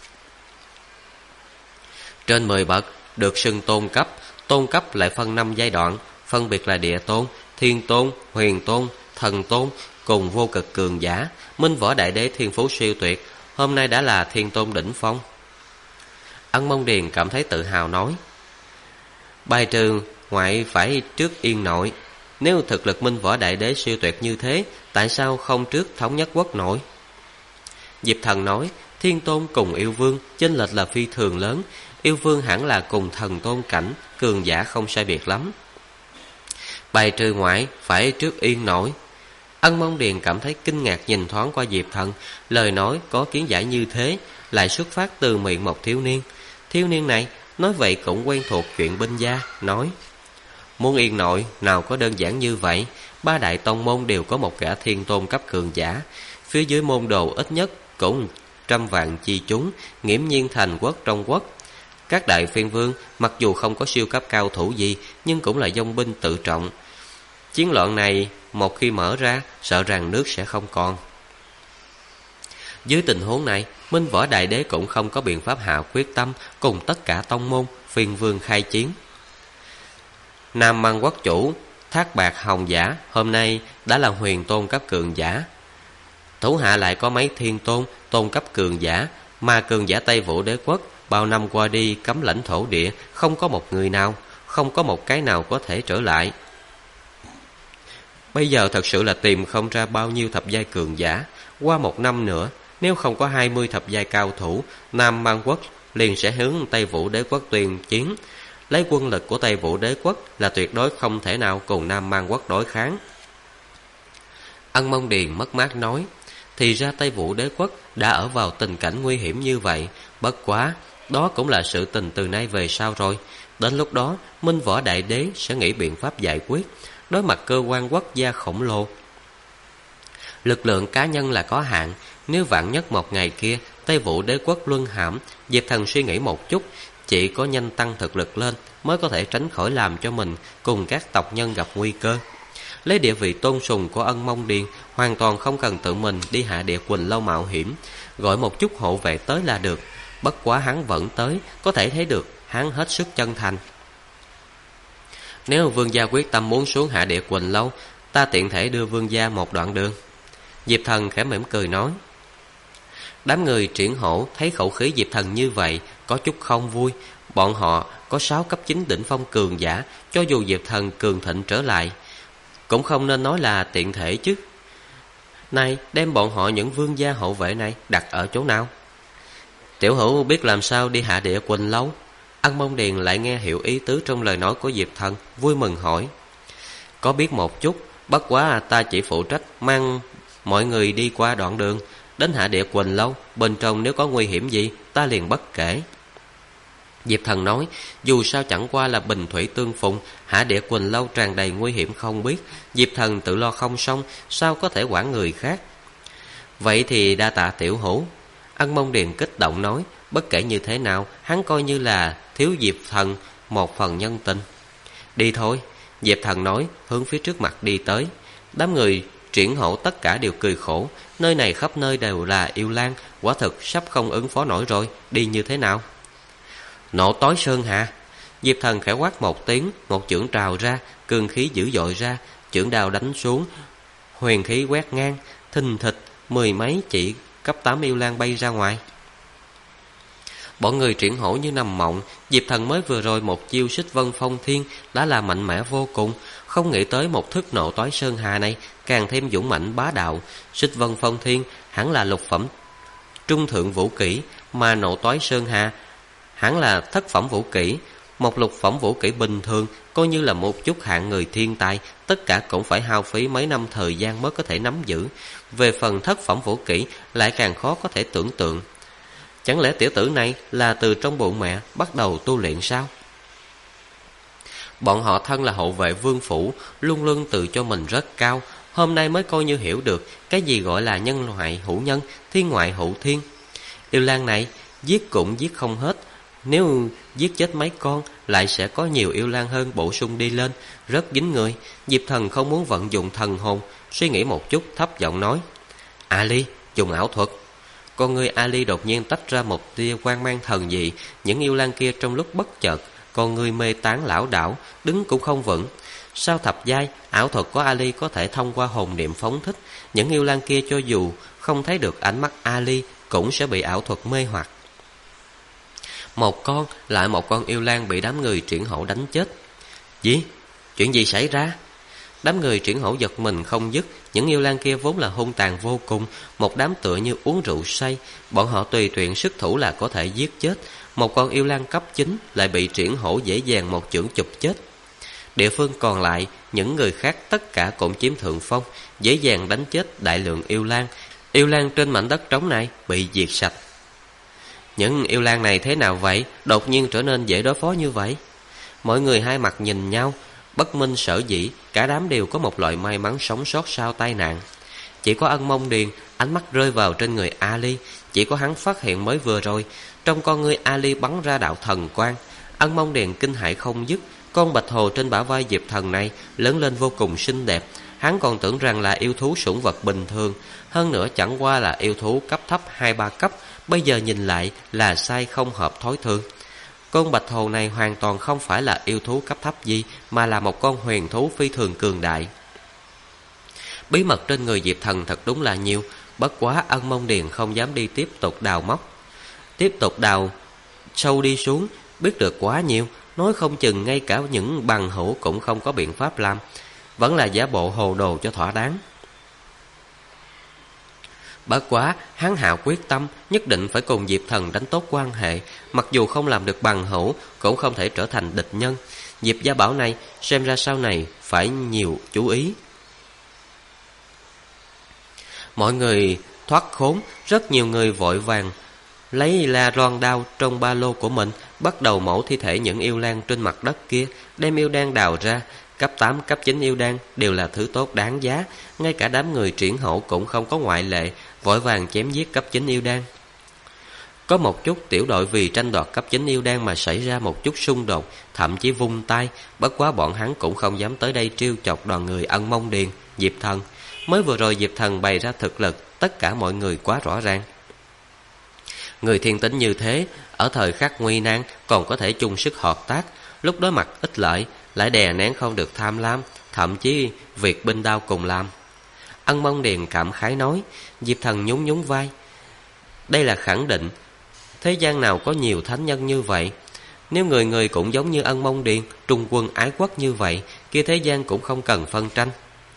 Trên 10 bậc được xưng tôn cấp lại phân 5 giai đoạn, phân biệt là địa tôn, thiên tôn, huyền tôn, thần tôn cùng vô cực cường giả. Minh Võ Đại Đế thiên phú siêu tuyệt, hôm nay đã là thiên tôn đỉnh phong. Ân Mông Điền cảm thấy tự hào nói, bài trừ ngoại phải trước yên nội. Nếu thực lực Minh Võ Đại Đế siêu tuyệt như thế, tại sao không trước thống nhất quốc nội? Diệp Thần nói, thiên tôn cùng yêu vương chênh lệch là phi thường lớn, yêu vương hẳn là cùng thần tôn cảnh, cường giả không sai biệt lắm. Bài trừ ngoại phải trước yên nội. Ân Mông Điền cảm thấy kinh ngạc nhìn thoáng qua Diệp Thần, lời nói có kiến giải như thế lại xuất phát từ miệng một thiếu niên. Thiếu niên này nói vậy cũng quen thuộc chuyện binh gia, nói, muốn yên nội nào có đơn giản như vậy. Ba đại tông môn đều có một gã thiên tôn cấp cường giả, phía dưới môn đồ ít nhất cũng 100 vạn chi chúng, nghiễm nhiên thành quốc trong quốc. Các đại phiên vương mặc dù không có siêu cấp cao thủ gì, nhưng cũng là dòng binh tự trọng. Chiến loạn này một khi mở ra, sợ rằng nước sẽ không còn. Dưới tình huống này, Minh Võ Đại Đế cũng không có biện pháp hạ quyết tâm cùng tất cả tông môn phiên vương khai chiến. Nam Man quốc chủ Thác Bạt Hồng Giả hôm nay đã là huyền tôn cấp cường giả, thủ hạ lại có mấy thiên tôn, tôn cấp cường giả, mà cường giả Tây Vũ Đế quốc bao năm qua đi cấm lãnh thổ địa, không có một người nào, không có một cái nào có thể trở lại. Bây giờ thật sự là tìm không ra bao nhiêu thập giai cường giả. Qua 1 năm nữa, nếu không có 20 thập giai cao thủ, Nam Man quốc liền sẽ hướng Tây Vũ Đế quốc tuyên chiến. Lấy quân lực của Tây Vũ Đế quốc là tuyệt đối không thể nào cùng Nam Man quốc đối kháng. Ân Mông Điền mất mát nói, thì ra Tây Vũ Đế quốc đã ở vào tình cảnh nguy hiểm như vậy. Bất quá, đó cũng là sự tình từ nay về sau rồi. Đến lúc đó, Minh Võ Đại Đế sẽ nghĩ biện pháp giải quyết. Đối mặt cơ quan quốc gia khổng lồ, lực lượng cá nhân là có hạn. Nếu vạn nhất một ngày kia Tây Vũ Đế quốc luân hãm, Diệp Thần suy nghĩ một chút, chỉ có nhanh tăng thực lực lên mới có thể tránh khỏi làm cho mình cùng các tộc nhân gặp nguy cơ. Lấy địa vị tôn sùng của Ân Mông Điền, hoàn toàn không cần tự mình đi hạ địa Quỳnh Lâu mạo hiểm, gọi một chút hộ vệ tới là được. Bất quá hắn vẫn tới, có thể thấy được hắn hết sức chân thành. Nếu vương gia quyết tâm muốn xuống hạ địa Quỳnh Lâu, ta tiện thể đưa vương gia một đoạn đường. Diệp Thần khẽ mỉm cười nói, Đám người Triển Hổ thấy khẩu khí Diệp Thần như vậy có chút không vui. Bọn họ có 6 cấp 9 đỉnh phong cường giả, cho dù Diệp Thần cường thịnh trở lại cũng không nên nói là tiện thể chứ. Này, đem bọn họ những vương gia hộ vệ này đặt ở chỗ nào? Tiểu Hữu biết làm sao đi hạ địa Quỳnh Lâu? Ân Mông Điền lại nghe hiểu ý tứ trong lời nói của Diệp Thần, vui mừng hỏi. Có biết một chút, bất quá ta chỉ phụ trách mang mọi người đi qua đoạn đường đến hạ địa Quỳnh Lâu, bên trong nếu có nguy hiểm gì ta liền bất kể. Diệp Thần nói, dù sao chẳng qua là bình thủy tương phùng, hạ địa Quỳnh Lâu tràn đầy nguy hiểm không biết, Diệp Thần tự lo không xong, sao có thể quản người khác. Vậy thì đa tạ Tiểu Hữu. Ân Mông Điền kích động nói, bất kể như thế nào, hắn coi như là thiếu Diệp Thần một phần nhân tình. Đi thôi, Diệp Thần nói, hướng phía trước mặt đi tới. Đám người Triển Hổ tất cả đều cười khổ, nơi này khắp nơi đều là yêu lang, quả thực sắp không ứng phó nổi rồi, đi như thế nào? Nộ tối sơn hà. Diệp Thần khẽ quát một tiếng, một chưởng trào ra, cương khí dữ dội ra, chưởng đao đánh xuống, huyền khí quét ngang, thình thịch, 10 mấy chỉ cấp 8 yêu lang bay ra ngoài. Bọn người Triển Hổ như nằm mộng, Diệp Thần mới vừa rồi một chiêu Xích Vân Phong Thiên đã là mạnh mẽ vô cùng, không nghĩ tới một thức nộ toái sơn hà này càng thêm dũng mãnh bá đạo. Xích Vân Phong Thiên hẳn là lục phẩm trung thượng vũ kỹ, mà nộ toái sơn hà hẳn là thất phẩm vũ kỹ. Một lục phẩm vũ kỹ bình thường coi như là một chút hạng người thiên tài, tất cả cũng phải hao phí mấy năm thời gian mới có thể nắm giữ. Về phần thất phẩm vũ kỹ lại càng khó có thể tưởng tượng. Chẳng lẽ tiểu tử này là từ trong bụng mẹ bắt đầu tu luyện sao? Bọn họ thân là hậu vệ vương phủ, luôn luôn tự cho mình rất cao, hôm nay mới coi như hiểu được cái gì gọi là nhân ngoại hữu nhân, thiên ngoại hữu thiên. Yêu lang này giết cũng giết không hết, nếu giết chết mấy con lại sẽ có nhiều yêu lang hơn bổ sung đi lên, rất dính người. Diệp Thần không muốn vận dụng thần hồn, suy nghĩ một chút thấp giọng nói, Ali, dùng ảo thuật. Con người Ali đột nhiên tách ra một tia quang mang thần dị, những yêu lang kia trong lúc bất chợt, con người mê tán lảo đảo, đứng cũng không vững. Sau thập giai, ảo thuật của Ali có thể thông qua hồn niệm phóng thích, những yêu lang kia cho dù không thấy được ánh mắt Ali cũng sẽ bị ảo thuật mê hoặc. Một con lại một con yêu lang bị đám người Triển Hổ đánh chết. Gì? Chuyện gì xảy ra? Đám người Triển Hổ giật mình không dứt. Những yêu lang kia vốn là hung tàn vô cùng, một đám tựa như uống rượu say, bọn họ tùy tiện xuất thủ là có thể giết chết. Một con yêu lang cấp 9 lại bị Triển Hổ dễ dàng một chưởng chụp chết. Địa phương còn lại, những người khác tất cả cũng chiếm thượng phong, dễ dàng đánh chết đại lượng yêu lang. Yêu lang trên mảnh đất trống này bị diệt sạch. Những yêu lang này thế nào vậy? Đột nhiên trở nên dễ đối phó như vậy. Mọi người hai mặt nhìn nhau, bất minh sở dĩ, cả đám đều có một loại may mắn sống sót sau tai nạn. Chỉ có Ân Mông Điền ánh mắt rơi vào trên người Ali, chỉ có hắn phát hiện mới vừa rồi, trong con ngươi Ali bắn ra đạo thần quang. Ân Mông Điền kinh hãi không dứt, con bạch hồ trên bả vai Diệp Thần này lớn lên vô cùng xinh đẹp, hắn còn tưởng rằng là yêu thú sủng vật bình thường, hơn nữa chẳng qua là yêu thú cấp thấp 2-3 cấp, bây giờ nhìn lại là sai không hợp thói thường. Con bạch hồ này hoàn toàn không phải là yêu thú cấp thấp gì, mà là một con huyền thú phi thường cường đại. Bí mật trên người Diệp Thần thật đúng là nhiều, bất quá Ân Mông Điền không dám đi tiếp tục đào móc. Tiếp tục đào sâu đi xuống, biết được quá nhiều, nói không chừng ngay cả những bằng hữu cũng không có biện pháp làm, vẫn là giả bộ hồ đồ cho thỏa đáng. Bất quá, hắn hạ quyết tâm nhất định phải cùng Diệp Thần đánh tốt quan hệ, mặc dù không làm được bằng hữu, cũng không thể trở thành địch nhân. Diệp Gia Bảo này xem ra sau này phải nhiều chú ý. Mọi người thoát khốn, rất nhiều người vội vàng lấy la loan đao trong ba lô của mình, bắt đầu mổ thi thể những yêu lang trên mặt đất kia, đem yêu đan đào ra. Cấp 8, cấp 9 yêu đan đều là thứ tốt đáng giá, ngay cả đám người Triển Hổ cũng không có ngoại lệ, vội vàng chém giết cấp 9 yêu đan. Có một chút tiểu đội vì tranh đoạt cấp 9 yêu đan mà xảy ra một chút xung đột, thậm chí vung tay, bất quá bọn hắn cũng không dám tới đây trêu chọc đoàn người Ân Mông Điền, Diệp Thần. Mới vừa rồi Diệp Thần bày ra thực lực, tất cả mọi người quá rõ ràng. Người thiên tính như thế, ở thời khắc nguy nan còn có thể chung sức hợp tác, lúc đối mặt ích lợi lại đè nén không được tham lam, thậm chí việc binh đao cùng làm. Ân Mông Điền cảm khái nói. Diệp Thần nhún nhún vai. Đây là khẳng định. Thế gian nào có nhiều thánh nhân như vậy? Nếu người người cũng giống như Ân Mông Điền, trung quân ái quốc như vậy, kia thế gian cũng không cần phân tranh.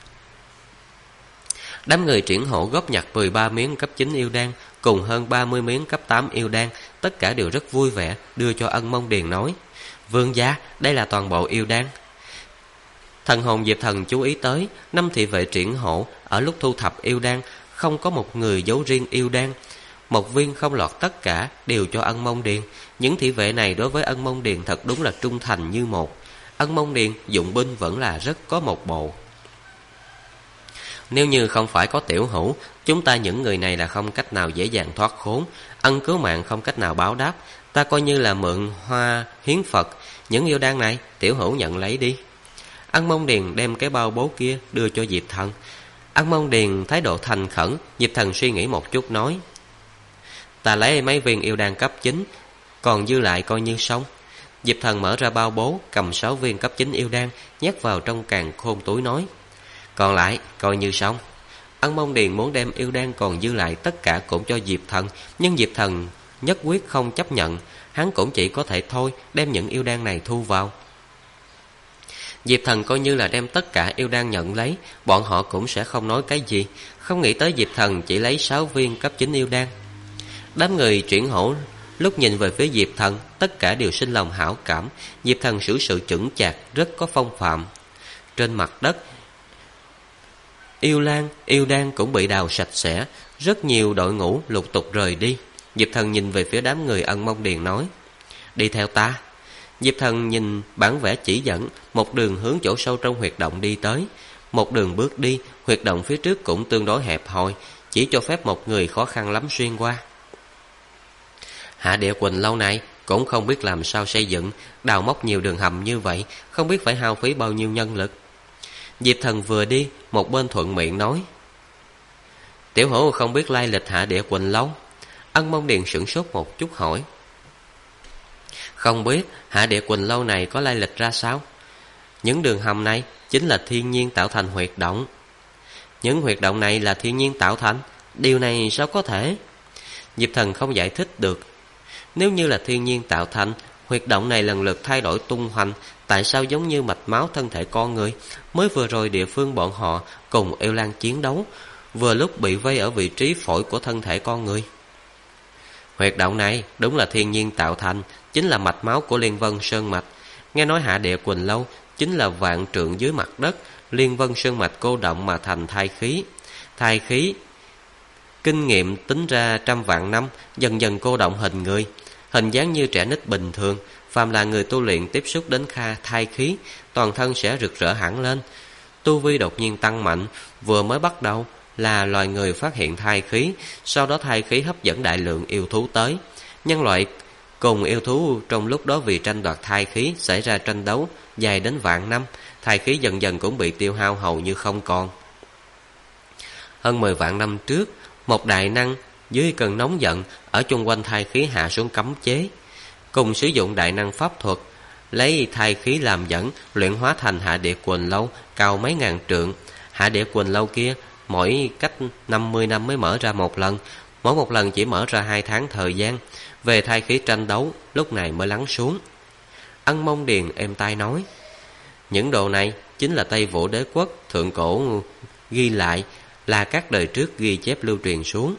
Đám người triển hộ góp nhặt 13 miếng cấp 9 yêu đan, cùng hơn 30 miếng cấp 8 yêu đan, tất cả đều rất vui vẻ, đưa cho Ân Mông Điền nói: Vương gia, đây là toàn bộ yêu đan. Thần hồn Diệp Thần chú ý tới, 5 thị vệ triển hộ ở lúc thu thập yêu đan, không có một người giấu riêng yêu đan. Một viên không lọt, tất cả đều cho Ân Mông Điền. Những thị vệ này đối với Ân Mông Điền thật đúng là trung thành như một. Ân Mông Điền dụng binh vẫn là rất có một bộ. Nếu như không phải có Tiểu Hữu, chúng ta những người này là không cách nào dễ dàng thoát khốn. Ân cứu mạng không cách nào báo đáp, ta coi như là mượn hoa hiến Phật. Những yêu đan này Tiểu Hữu nhận lấy đi. Ân Mông Điền đem cái bao bố kia đưa cho Diệp Thần. Ân Mông Điền thái độ thành khẩn. Diệp Thần suy nghĩ một chút nói: Ta lấy mấy viên yêu đan cấp 9, còn dư lại coi như xong. Diệp Thần mở ra bao bố, cầm 6 viên cấp 9 yêu đan, nhét vào trong càn khôn túi nói: Còn lại coi như xong. Ân Mông Điền muốn đem yêu đan còn dư lại tất cả cũng cho Diệp Thần, nhưng Diệp Thần nhất quyết không chấp nhận. Hắn cũng chỉ có thể thôi đem những yêu đan này thu vào. Diệp Thần coi như là đem tất cả yêu đan nhận lấy, bọn họ cũng sẽ không nói cái gì. Không nghĩ tới Diệp Thần chỉ lấy 6 viên cấp 9 yêu đan. Đám người chuyển hổ lúc nhìn về phía Diệp Thần, tất cả đều sinh lòng hảo cảm. Diệp Thần xử sự chững chạc, rất có phong phạm. Trên mặt đất, yêu đan cũng bị đào sạch sẽ. Rất nhiều đội ngũ lục tục rời đi. Diệp Thần nhìn về phía đám người Ân Mông Điền nói: Đi theo ta. Diệp Thần nhìn bản vẽ chỉ dẫn, một đường hướng chỗ sâu trong huyệt động đi tới. Một đường bước đi, huyệt động phía trước cũng tương đối hẹp hòi, chỉ cho phép một người khó khăn lắm xuyên qua. Hạ Địa Quỳnh lâu này cũng không biết làm sao xây dựng, đào móc nhiều đường hầm như vậy, không biết phải hao phí bao nhiêu nhân lực. Diệp Thần vừa đi, một bên thuận miệng nói: Tiểu Hữu không biết lai lịch Hạ Địa Quỳnh lâu? Ân Mông Điền sửng sốt một chút hỏi: Không biết Hạ Địa Quỳnh lâu này có lai lịch ra sao? Những đường hầm này chính là thiên nhiên tạo thành huyệt động. Những huyệt động này là thiên nhiên tạo thành? Điều này sao có thể? Diệp Thần không giải thích được. Nếu như là thiên nhiên tạo thành, huyệt động này lần lượt thay đổi tung hoành, tại sao giống như mạch máu thân thể con người? Mới vừa rồi địa phương bọn họ cùng yêu lang chiến đấu, vừa lúc bị vây ở vị trí phổi của thân thể con người. Huyệt động này đúng là thiên nhiên tạo thành, chính là mạch máu của Liên Vân Sơn Mạch. Nghe nói Hạ Địa Quỳnh lâu chính là vạn trượng dưới mặt đất, Liên Vân Sơn Mạch cô động mà thành thai khí. Thai khí kinh nghiệm tính ra trăm vạn năm, dần dần cô động hình người, hình dáng như trẻ nít bình thường. Phàm là người tu luyện tiếp xúc đến thai khí, toàn thân sẽ rực rỡ hẳn lên, tu vi đột nhiên tăng mạnh. Vừa mới bắt đầu là loài người phát hiện thai khí, sau đó thai khí hấp dẫn đại lượng yêu thú tới. Nhân loại cùng yêu thú trong lúc đó vì tranh đoạt thai khí xảy ra tranh đấu dài đến vạn năm, thai khí dần dần cũng bị tiêu hao hầu như không còn. Hơn 10 vạn năm trước, một đại năng dưới cơn nóng giận ở chung quanh thai khí hạ xuống cấm chế, cùng sử dụng đại năng pháp thuật, lấy thai khí làm dẫn, luyện hóa thành Hạ Địa Quỳnh lâu cao mấy ngàn trượng. Hạ Địa Quỳnh lâu kia mỗi cách 50 năm mới mở ra một lần, mỗi một lần chỉ mở ra 2 tháng thời gian. Về thai khí tranh đấu lúc này mới lắng xuống. Ân Mông Điền êm tai nói: Những đồ này chính là Tây Vũ Đế quốc thượng cổ ghi lại, là các đời trước ghi chép lưu truyền xuống.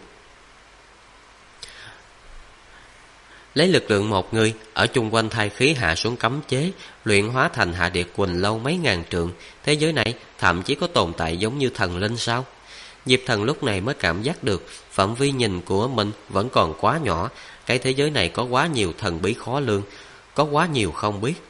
Lấy lực lượng một người ở chung quanh thai khí hạ xuống cấm chế, luyện hóa thành Hạ Địa Quỳnh lâu mấy ngàn trượng. Thế giới này thậm chí có tồn tại giống như thần linh sao? Diệp Thần lúc này mới cảm giác được phạm vi nhìn của mình vẫn còn quá nhỏ. Cái thế giới này có quá nhiều thần bí khó lường, có quá nhiều không biết.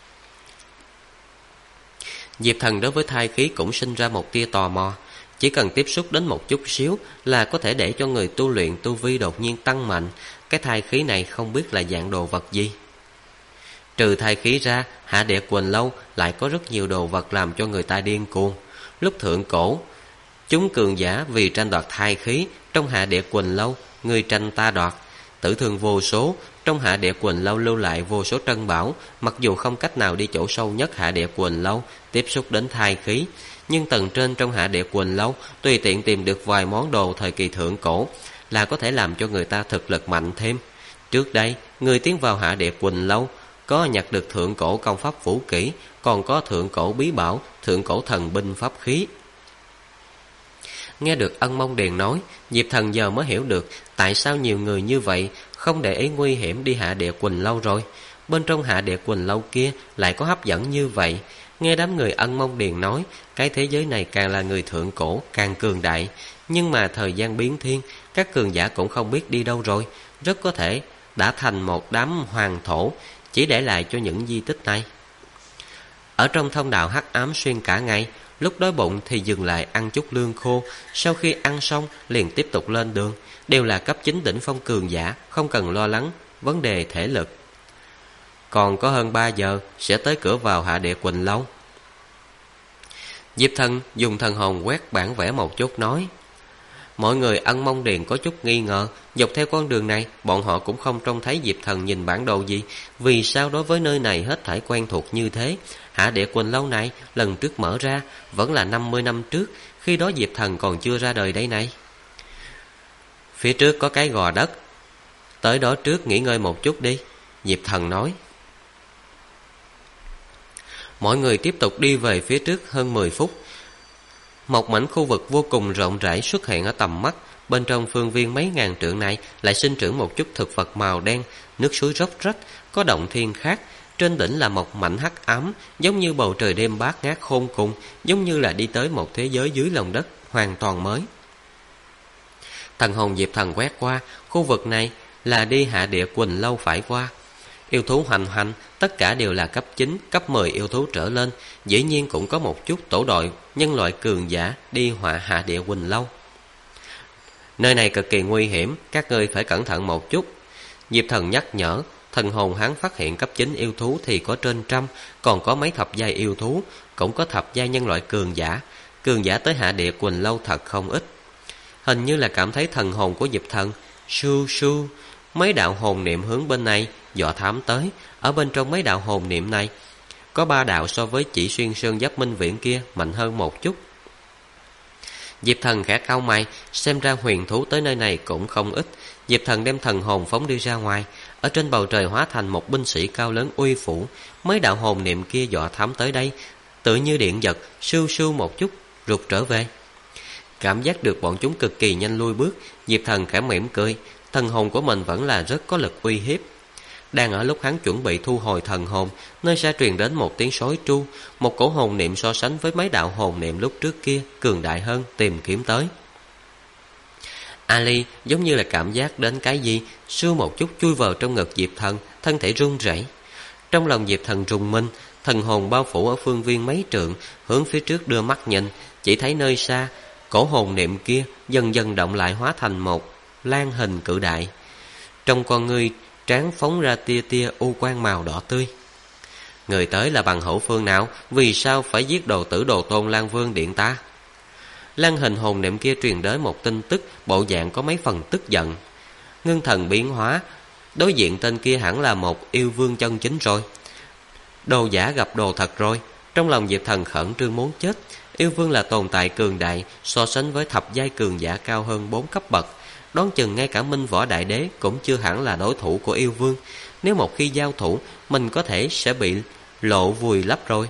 Diệp Thần đối với thai khí cũng sinh ra một tia tò mò. Chỉ cần tiếp xúc đến một chút xíu là có thể để cho người tu luyện tu vi đột nhiên tăng mạnh. Cái thai khí này không biết là dạng đồ vật gì. Trừ thai khí ra, Hạ Địa Quỳnh lâu lại có rất nhiều đồ vật làm cho người ta điên cuồng. Lúc thượng cổ, chúng cường giả vì tranh đoạt thai khí, trong Hạ Địa Quỳnh lâu người tranh ta đoạt, tử thương vô số. Trong Hạ Địa Quỳnh lâu lưu lại vô số trân bảo. Mặc dù không cách nào đi chỗ sâu nhất Hạ Địa Quỳnh lâu tiếp xúc đến thai khí, nhưng tầng trên trong Hạ Địa Quỳnh lâu tùy tiện tìm được vài món đồ thời kỳ thượng cổ, là có thể làm cho người ta thực lực mạnh thêm. Trước đây, người tiến vào Hạ Địa Quỳnh Lâu có nhặt được thượng cổ công pháp vũ kỹ, còn có thượng cổ bí bảo, thượng cổ thần binh pháp khí. Nghe được Ân Mông Điền nói, Diệp Thần giờ mới hiểu được tại sao nhiều người như vậy không để ý nguy hiểm đi Hạ Địa Quỳnh Lâu rồi. Bên trong Hạ Địa Quỳnh Lâu kia lại có hấp dẫn như vậy. Nghe đám người Ân Mông Điền nói, cái thế giới này càng là người thượng cổ càng cường đại, nhưng mà thời gian biến thiên, các cường giả cũng không biết đi đâu rồi, rất có thể đã thành một đám hoàng thổ, chỉ để lại cho những di tích này. Ở trong thông đạo hắc ám xuyên cả ngày, lúc đói bụng thì dừng lại ăn chút lương khô, sau khi ăn xong liền tiếp tục lên đường, đều là cấp 9 đỉnh phong cường giả, không cần lo lắng vấn đề thể lực. Còn có hơn 3 giờ sẽ tới cửa vào Hạ Địa Quỳnh Lâu. Diệp Thần dùng thần hồn quét bản vẽ một chút nói. Mọi người Ân Mông Điền có chút nghi ngờ, dọc theo con đường này bọn họ cũng không trông thấy Diệp Thần nhìn bản đồ gì. Vì sao đối với nơi này hết thảy quen thuộc như thế? Hạ Địa Quỳnh Lâu này lần trước mở ra vẫn là 50 năm trước, khi đó Diệp Thần còn chưa ra đời đây này. Phía trước có cái gò đất, tới đó trước nghỉ ngơi một chút đi, Diệp Thần nói. Mọi người tiếp tục đi về phía trước hơn 10 phút. Một mảnh khu vực vô cùng rộng rãi xuất hiện ở tầm mắt. Bên trong phương viên mấy ngàn trượng này lại sinh trưởng một chút thực vật màu đen, nước suối róc rách, có động thiên khác. Trên đỉnh là một mảnh hắc ám, giống như bầu trời đêm bát ngát khôn cùng, giống như là đi tới một thế giới dưới lòng đất hoàn toàn mới. Thần hồn Diệp Thần quét qua, khu vực này là đi Hạ Địa Quỳnh Lâu phải qua. Yêu thú hoành hành, tất cả đều là cấp 9, cấp 10 yêu thú trở lên. Dĩ nhiên cũng có một chút tổ đội nhân loại cường giả đi Hạ Địa Quỳnh Lâu. Nơi này cực kỳ nguy hiểm, các ngươi phải cẩn thận một chút. Diệp Thần nhắc nhở. Thần hồn hắn phát hiện cấp 9 yêu thú thì có trên trăm, còn có mấy thập giai yêu thú, cũng có thập giai nhân loại cường giả. Cường giả tới Hạ Địa Quỳnh Lâu thật không ít. Hình như là cảm thấy thần hồn của Diệp Thần su su, mấy đạo hồn niệm hướng bên này dò thám tới. Ở bên trong mấy đạo hồn niệm này có 3 đạo so với Chỉ Xuyên Sơn Giáp Minh Viễn kia mạnh hơn một chút. Diệp Thần khẽ cau mày, xem ra huyền thú tới nơi này cũng không ít. Diệp Thần đem thần hồn phóng đi ra ngoài, ở trên bầu trời hóa thành một binh sĩ cao lớn uy phủ. Mấy đạo hồn niệm kia dò thám tới đây, tự như điện giật, sưu sưu một chút rụt trở về. Cảm giác được bọn chúng cực kỳ nhanh lui bước, Diệp Thần khẽ mỉm cười. Thần hồn của mình vẫn là rất có lực uy hiếp. Đang ở lúc hắn chuẩn bị thu hồi thần hồn, nơi xa truyền đến một tiếng sói tru. Một cổ hồn niệm so sánh với mấy đạo hồn niệm lúc trước kia cường đại hơn, tìm kiếm tới. Ali giống như là cảm giác đến cái gì, sưu một chút chui vào trong ngực Diệp Thần, thân thể run rẩy. Trong lòng Diệp Thần rùng mình, thần hồn bao phủ ở phương viên mấy trượng, hướng phía trước đưa mắt nhìn, chỉ thấy nơi xa cổ hồn niệm kia dần dần động lại, hóa thành một lan hình cự đại. Trong con ngươi trán phóng ra tia tia u quang màu đỏ tươi. Người tới là bằng hữu phương nào? Vì sao phải giết đồ tử đồ tôn Lan Vương điện ta? Lan hình hồn niệm kia truyền đến một tin tức, bộ dạng có mấy phần tức giận. Ngưng thần biến hóa, đối diện tên kia hẳn là một yêu vương chân chính rồi. Đồ giả gặp đồ thật rồi. Trong lòng Diệp Thần khẩn trương muốn chết. Yêu vương là tồn tại cường đại, so sánh với thập giai cường giả cao hơn 4 cấp bậc. Đoán chừng ngay cả Minh Võ Đại Đế cũng chưa hẳn là đối thủ của yêu vương. Nếu một khi giao thủ, mình có thể sẽ bị lộ vùi lấp rồi.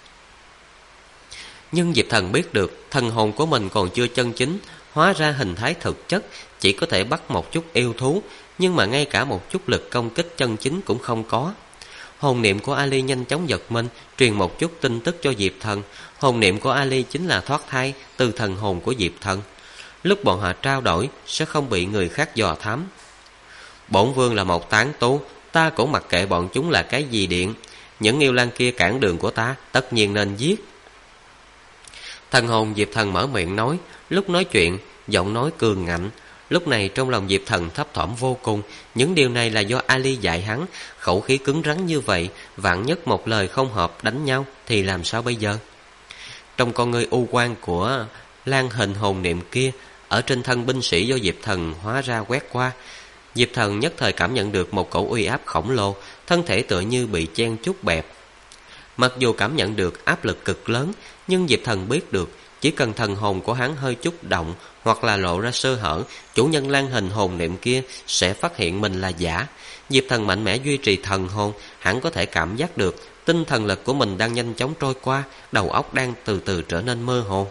Nhưng Diệp Thần biết được thần hồn của mình còn chưa chân chính hóa ra hình thái thực chất, chỉ có thể bắt một chút yêu thú, nhưng mà ngay cả một chút lực công kích chân chính cũng không có. Hồn niệm của Ali nhanh chóng giật mình, truyền một chút tin tức cho Diệp Thần. Hồn niệm của Ali chính là thoát thai từ thần hồn của Diệp Thần. Lúc bọn họ trao đổi sẽ không bị người khác dò thám. Bổn vương là một tán tu, ta cũng mặc kệ bọn chúng là cái gì điện. Những yêu lang kia cản đường của ta, tất nhiên nên giết. Thần hồn Diệp Thần mở miệng nói, lúc nói chuyện giọng nói cường ngạnh. Lúc này trong lòng Diệp Thần thấp thỏm vô cùng. Những điều này là do Ali dạy hắn. Khẩu khí cứng rắn như vậy, vạn nhất một lời không hợp đánh nhau thì làm sao bây giờ? Trong con ngươi u quang của lan hình hồn niệm kia, ở trên thân binh sĩ do Diệp Thần hóa ra quét qua, Diệp Thần nhất thời cảm nhận được một cổ uy áp khổng lồ, thân thể tựa như bị chen chúc bẹp. Mặc dù cảm nhận được áp lực cực lớn, nhưng Diệp Thần biết được Chỉ cần thần hồn của hắn hơi chút động hoặc là lộ ra sơ hở, chủ nhân lang hình hồn niệm kia sẽ phát hiện mình là giả. Diệp Thần mạnh mẽ duy trì thần hồn, hắn có thể cảm giác được tinh thần lực của mình đang nhanh chóng trôi qua, đầu óc đang từ từ trở nên mơ hồ.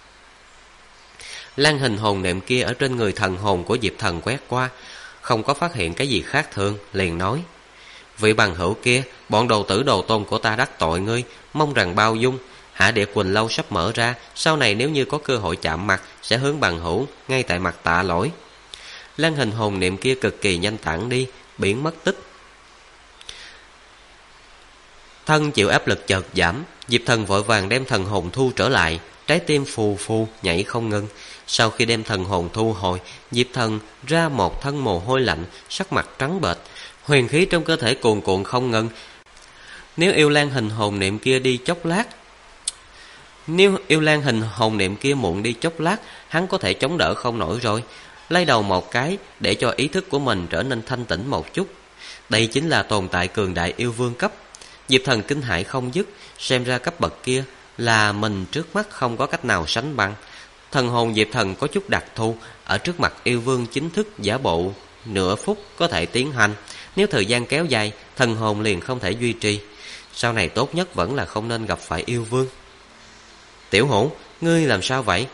Lang hình hồn niệm kia ở trên người thần hồn của Diệp Thần quét qua, không có phát hiện cái gì khác thường, liền nói: vị bằng hữu kia, bọn đồ tử đồ tôn của ta đắc tội ngươi, mong rằng bao dung. Hạ Địa Quỳnh Lâu sắp mở ra, sau này nếu như có cơ hội chạm mặt, sẽ hướng bằng hữu ngay tại mặt tạ lỗi. Lang hình hồn niệm kia cực kỳ nhanh tản đi, biến mất tích. Thân chịu áp lực chợt giảm, Diệp Thần vội vàng đem thần hồn thu trở lại, trái tim phù phù nhảy không ngừng. Sau khi đem thần hồn thu hồi, Diệp Thần ra một thân mồ hôi lạnh, sắc mặt trắng bệch, huyền khí trong cơ thể cuồn cuộn không ngừng. Nếu yêu lang hình hồn niệm kia muộn đi chốc lát, hắn có thể chống đỡ không nổi rồi. Lay đầu một cái để cho ý thức của mình trở nên thanh tĩnh một chút. Đây chính là tồn tại cường đại yêu vương cấp. Diệp Thần kinh hãi không dứt, xem ra cấp bậc kia là mình trước mắt không có cách nào sánh bằng. Thần hồn Diệp Thần có chút đặc thù, ở trước mặt yêu vương chính thức giả bộ nửa phút có thể tiến hành. Nếu thời gian kéo dài, thần hồn liền không thể duy trì. Sau này tốt nhất vẫn là không nên gặp phải yêu vương. Tiểu Hữu, ngươi làm sao vậy?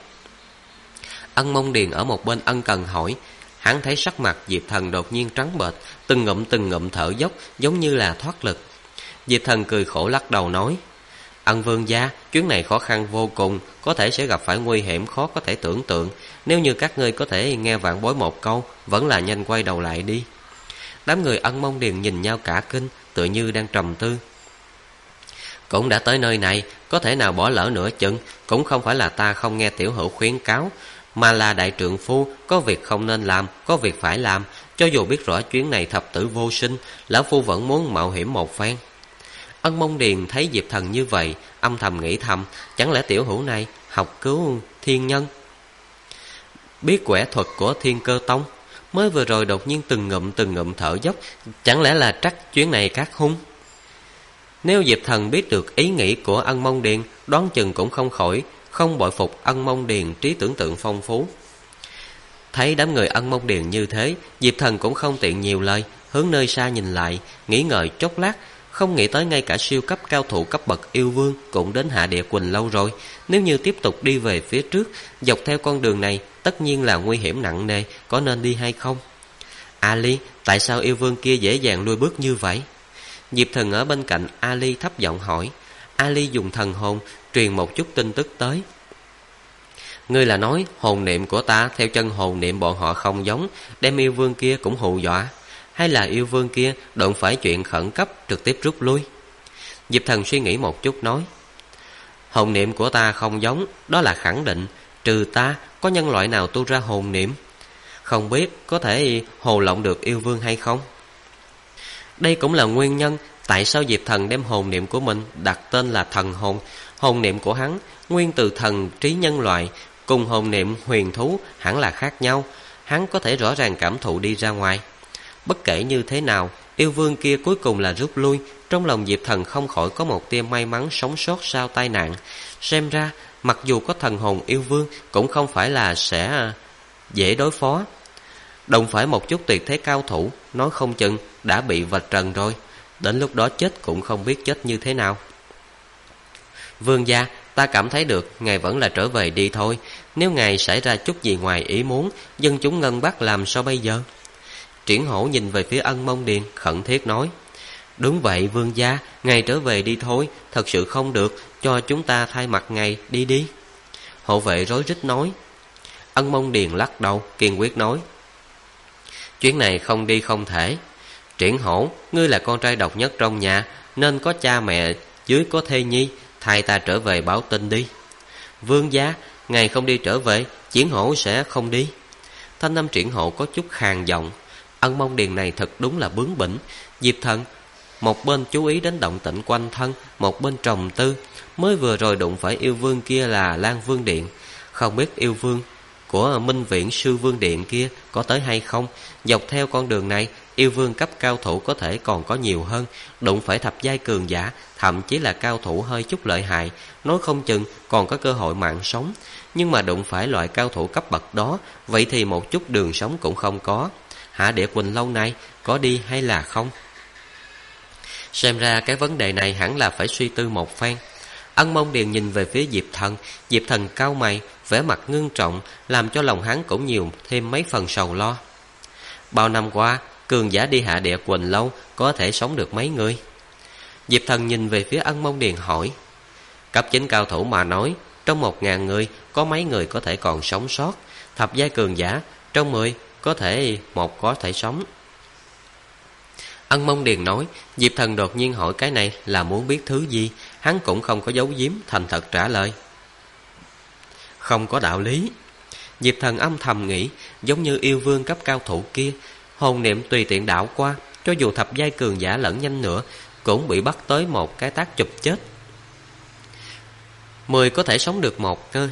Ân Mông Điền ở một bên ân cần hỏi. Hắn thấy sắc mặt Diệp Thần đột nhiên trắng bệch, từng ngụm thở dốc, giống như là thoát lực. Diệp Thần cười khổ lắc đầu nói: Ân vương gia, chuyến này khó khăn vô cùng, có thể sẽ gặp phải nguy hiểm khó có thể tưởng tượng. Nếu như các ngươi có thể nghe vạn bối một câu, vẫn là nhanh quay đầu lại đi. Đám người Ân Mông Điền nhìn nhau cả kinh, tựa như đang trầm tư. Cũng đã tới nơi này, có thể nào bỏ lỡ nửa chừng. Cũng không phải là ta không nghe tiểu hữu khuyến cáo, mà là đại trượng phu, có việc không nên làm, có việc phải làm. Cho dù biết rõ chuyến này thập tử vô sinh, lão phu vẫn muốn mạo hiểm một phen. Ân Mông Điền thấy Diệp Thần như vậy, âm thầm nghĩ thầm, chẳng lẽ tiểu hữu này học cứu thiên nhân, biết quẻ thuật của Thiên Cơ Tông? Mới vừa rồi đột nhiên từng ngụm thở dốc, chẳng lẽ là trắc chuyến này các hung? Nếu Diệp Thần biết được ý nghĩ của Ân Mông Điền, đoán chừng cũng không bội phục Ân Mông Điền trí tưởng tượng phong phú. Thấy đám người Ân Mông Điền như thế, Diệp Thần cũng không tiện nhiều lời, hướng nơi xa nhìn lại, nghĩ ngợi chốc lát, không nghĩ tới ngay cả siêu cấp cao thủ cấp bậc yêu vương cũng đến Hạ Địa Quỳnh Lâu rồi. Nếu như tiếp tục đi về phía trước, dọc theo con đường này tất nhiên là nguy hiểm nặng nề, có nên đi hay không? Ali, tại sao yêu vương kia dễ dàng lui bước như vậy? Diệp Thần ở bên cạnh Ali thấp giọng hỏi. Ali dùng thần hồn truyền một chút tin tức tới. Ngươi là nói hồn niệm của ta theo chân hồn niệm bọn họ không giống, đem yêu vương kia cũng hù dọa? Hay là yêu vương kia đụng phải chuyện khẩn cấp trực tiếp rút lui? Diệp Thần suy nghĩ một chút nói. Hồn niệm của ta không giống, đó là khẳng định. Trừ ta, có nhân loại nào tu ra hồn niệm? Không biết có thể hồ lộng được yêu vương hay không? Đây cũng là nguyên nhân tại sao Diệp Thần đem hồn niệm của mình đặt tên là thần hồn. Hồn niệm của hắn nguyên từ thần trí nhân loại, cùng hồn niệm huyền thú hẳn là khác nhau. Hắn có thể rõ ràng cảm thụ đi ra ngoài. Bất kể như thế nào, yêu vương kia cuối cùng là rút lui. Trong lòng Diệp Thần không khỏi có một tia may mắn sống sót sau tai nạn. Xem ra mặc dù có thần hồn yêu vương cũng không phải là sẽ dễ đối phó. Đồng phải một chút tuyệt thế cao thủ, nói không chừng đã bị vạch trần rồi. Đến lúc đó chết cũng không biết chết như thế nào. Vương gia, ta cảm thấy được ngài vẫn là trở về đi thôi. Nếu ngài xảy ra chút gì ngoài ý muốn, dân chúng Ngân Bắc làm sao bây giờ? Triển Hổ nhìn về phía Ân Mông Điền khẩn thiết nói. Đúng vậy vương gia, ngài trở về đi thôi, thật sự không được, cho chúng ta thay mặt ngài đi đi. Hộ vệ rối rít nói. Ân Mông Điền lắc đầu kiên quyết nói. Chuyến này không đi không thể. Triển Hổ, ngươi là con trai độc nhất trong nhà, nên có cha mẹ, dưới có thê nhi, thay ta trở về báo tin đi. Vương gia, ngài không đi trở về, Triển Hổ sẽ không đi. Thanh âm Triển Hổ có chút khàn giọng. Ân Mông Điền này thật đúng là bướng bỉnh. Diệp Thần một bên chú ý đến động tĩnh quanh thân, một bên trầm tư. Mới vừa rồi đụng phải yêu vương kia là Lan Vương Điện, không biết yêu vương của Minh Viễn Sư Vương Điện kia có tới hay không. Dọc theo con đường này, yêu vương cấp cao thủ có thể còn có nhiều hơn. Đụng phải thập giai cường giả, thậm chí là cao thủ hơi chút lợi hại, nói không chừng còn có cơ hội mạng sống. Nhưng mà đụng phải loại cao thủ cấp bậc đó, vậy thì một chút đường sống cũng không có. Hạ Địa Quỳnh Lâu này có đi hay là không? Xem ra cái vấn đề này hẳn là phải suy tư một phen. Ân Mông Điền nhìn về phía Diệp Thần cau mày, vẻ mặt ngưng trọng, làm cho lòng hắn cũng nhiều thêm mấy phần sầu lo. Bao năm qua, cường giả đi Hạ Địa Quỳnh Lâu có thể sống được mấy người? Diệp Thần nhìn về phía Ân Mông Điền hỏi. Cấp 9 cao thủ mà nói, trong 1000 người có mấy người có thể còn sống sót. Thập giai cường giả, trong 10 có thể một có thể sống. Ân Mông Điền nói. Diệp Thần đột nhiên hỏi cái này là muốn biết thứ gì. Hắn cũng không có giấu giếm, thành thật trả lời. Không có đạo lý. Diệp Thần âm thầm nghĩ, giống như yêu vương cấp cao thủ kia, hồn niệm tùy tiện đảo qua, cho dù thập giai cường giả lẫn nhanh nữa cũng bị bắt tới một cái tác chụp chết. 10 có thể sống được một cơ.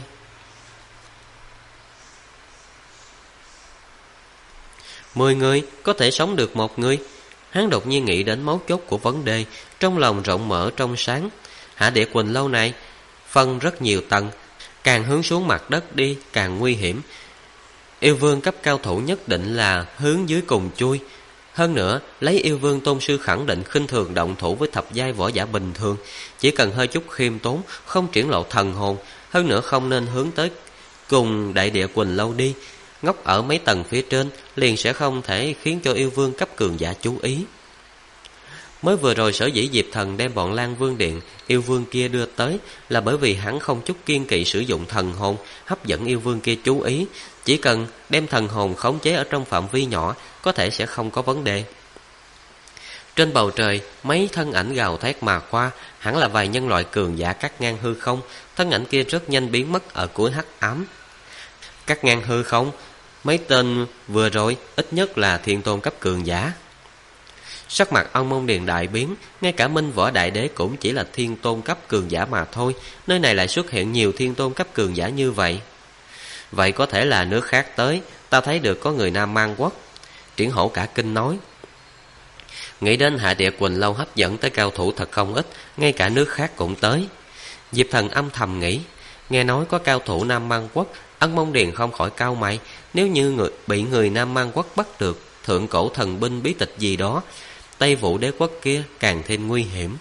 10 người có thể sống được một người. Hắn đột nhiên nghĩ đến mấu chốt của vấn đề, trong lòng rộng mở trong sáng. Hạ Địa Quỳnh Lâu này phân rất nhiều tầng, càng hướng xuống mặt đất đi càng nguy hiểm. Yêu vương cấp cao thủ nhất định là hướng dưới cùng chui. Hơn nữa, lấy yêu vương tôn sư khẳng định khinh thường động thủ với thập giai võ giả bình thường, chỉ cần hơi chút khiêm tốn, không triển lộ thần hồn. Hơn nữa không nên hướng tới cùng Đại Địa Quỳnh Lâu đi, ngốc ở mấy tầng phía trên liền sẽ không thể khiến cho yêu vương cấp cường giả chú ý. Mới vừa rồi sở dĩ Diệp Thần đem bọn Lan Vương Điện yêu vương kia đưa tới là bởi vì hắn không chút kiên kỵ sử dụng thần hồn hấp dẫn yêu vương kia chú ý. Chỉ cần đem thần hồn khống chế ở trong phạm vi nhỏ, có thể sẽ không có vấn đề. Trên bầu trời, mấy thân ảnh gào thét mà qua, hẳn là vài nhân loại cường giả cắt ngang hư không. Thân ảnh kia rất nhanh biến mất ở cuối hắc ám. Cắt ngang hư không, mấy tên vừa rồi ít nhất là thiên tôn cấp cường giả. Sắc mặt Ân Mông Điền đại biến, ngay cả Minh Võ Đại Đế cũng chỉ là thiên tôn cấp cường giả mà thôi, nơi này lại xuất hiện nhiều thiên tôn cấp cường giả như vậy. Vậy có thể là nước khác tới, ta thấy được có người Nam Man Quốc. Triển Hổ cả kinh nói. Nghĩ đến Hạ Địa Quỳnh Lâu hấp dẫn tới cao thủ thật không ít, ngay cả nước khác cũng tới. Diệp Thần âm thầm nghĩ, nghe nói có cao thủ Nam Man Quốc, Ân Mông Điền không khỏi cau mày. Nếu như bị người Nam Man Quốc bắt được thượng cổ thần binh bí tịch gì đó, Tây Vũ Đế quốc kia càng thêm nguy hiểm.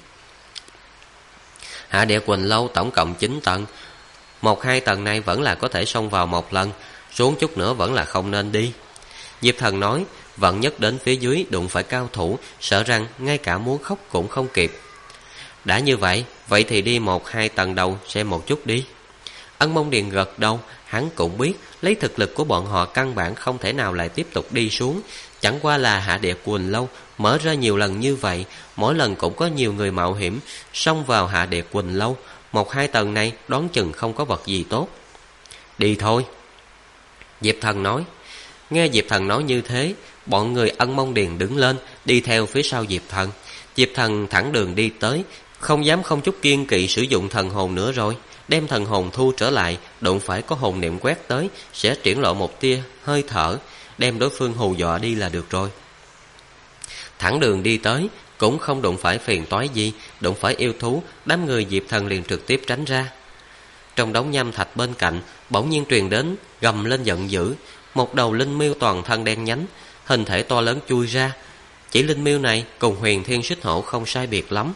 Hạ Địa Quỳnh Lâu tổng cộng 9 tầng, 1-2 tầng này vẫn là có thể xông vào một lần, xuống chút nữa vẫn là không nên đi. Diệp Thần nói, vận nhất đến phía dưới đụng phải cao thủ, sợ rằng ngay cả muốn khóc cũng không kịp. Đã như vậy, vậy thì đi 1-2 tầng đầu xem một chút đi. Ân Mông Điền gật đầu, hắn cũng biết lấy thực lực của bọn họ căn bản không thể nào lại tiếp tục đi xuống. Chẳng qua là Hạ Địa Quỳnh Lâu mở ra nhiều lần như vậy, mỗi lần cũng có nhiều người mạo hiểm xông vào Hạ Địa Quỳnh Lâu. 1-2 tầng này đoán chừng không có vật gì tốt. Đi thôi, Diệp Thần nói. Nghe Diệp Thần nói như thế, bọn người Ân Mông Điền đứng lên, đi theo phía sau Diệp Thần. Diệp Thần thẳng đường đi tới, không dám không chút kiên kỵ sử dụng thần hồn nữa rồi. Đem thần hồn thu trở lại, đụng phải có hồn niệm quét tới, sẽ triển lộ một tia hơi thở, đem đối phương hù dọa đi là được rồi. Thẳng đường đi tới, cũng không đụng phải phiền toái gì, đụng phải yêu thú, đám người Diệp Thần liền trực tiếp tránh ra. Trong đống nham thạch bên cạnh, bỗng nhiên truyền đến gầm lên giận dữ. Một đầu linh miêu toàn thân đen nhánh, hình thể to lớn chui ra. Chỉ linh miêu này cùng Huyền Thiên Xích Hổ không sai biệt lắm.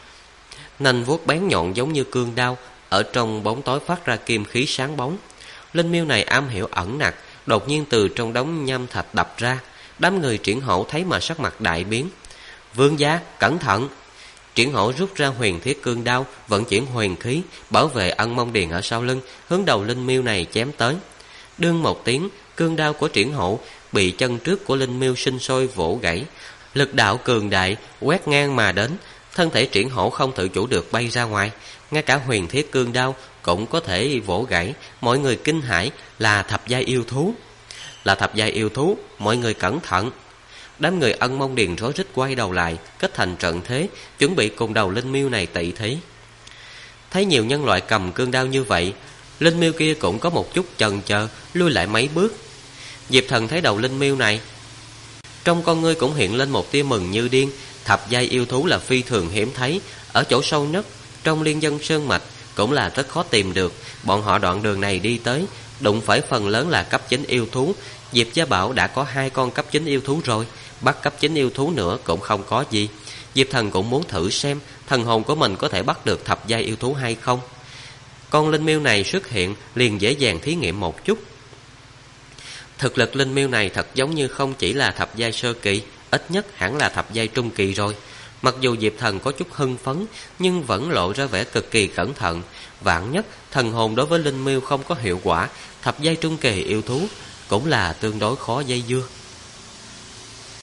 Nành vuốt bén nhọn giống như cương đao, ở trong bóng tối phát ra kim khí sáng bóng. Linh miêu này am hiểu ẩn nặc, đột nhiên từ trong đống nham thạch đập ra. Đám người Triển Hổ thấy mà sắc mặt đại biến. Vương gia, cẩn thận! Triển Hổ rút ra huyền thiết cương đao, vận chuyển huyền khí, bảo vệ Ân Mông Điền ở sau lưng, hướng đầu linh miêu này chém tới. Đương một tiếng, cương đao của Triển Hổ bị chân trước của linh miêu sinh sôi vỗ gãy. Lực đạo cường đại quét ngang mà đến, thân thể Triển Hổ không tự chủ được bay ra ngoài. Ngay cả huyền thiết cương đao cũng có thể vỗ gãy. Mọi người kinh hãi, là thập giai yêu thú. Là thập giai yêu thú, mọi người cẩn thận! Đám người Ân Mông Điền rối rít quay đầu lại, kết thành trận thế, chuẩn bị cùng đầu linh miêu này tỉ thí. Thấy nhiều nhân loại cầm cương đao như vậy, Linh miêu kia cũng có một chút chần chờ, lui lại mấy bước. Diệp Thần thấy đầu linh miêu này, trong con ngươi cũng hiện lên một tia mừng như điên. Thập giai yêu thú là phi thường hiếm thấy, ở chỗ sâu nhất trong liên dân sơn mạch cũng là rất khó tìm được. Bọn họ đoạn đường này đi tới, đụng phải phần lớn là cấp 9 yêu thú. Diệp Gia Bảo đã có 2 con cấp 9 yêu thú rồi, bắt cấp 9 yêu thú nữa cũng không có gì. Diệp Thần cũng muốn thử xem thần hồn của mình có thể bắt được thập giai yêu thú hay không. Con linh miêu này xuất hiện liền dễ dàng thí nghiệm một chút. Thực lực linh miêu này thật giống như không chỉ là thập giai sơ kỳ, ít nhất hẳn là thập giai trung kỳ rồi. Mặc dù Diệp Thần có chút hưng phấn, nhưng vẫn lộ ra vẻ cực kỳ cẩn thận. Vạn nhất thần hồn đối với linh miêu không có hiệu quả, thập giai trung kỳ yêu thú cũng là tương đối khó dây dưa.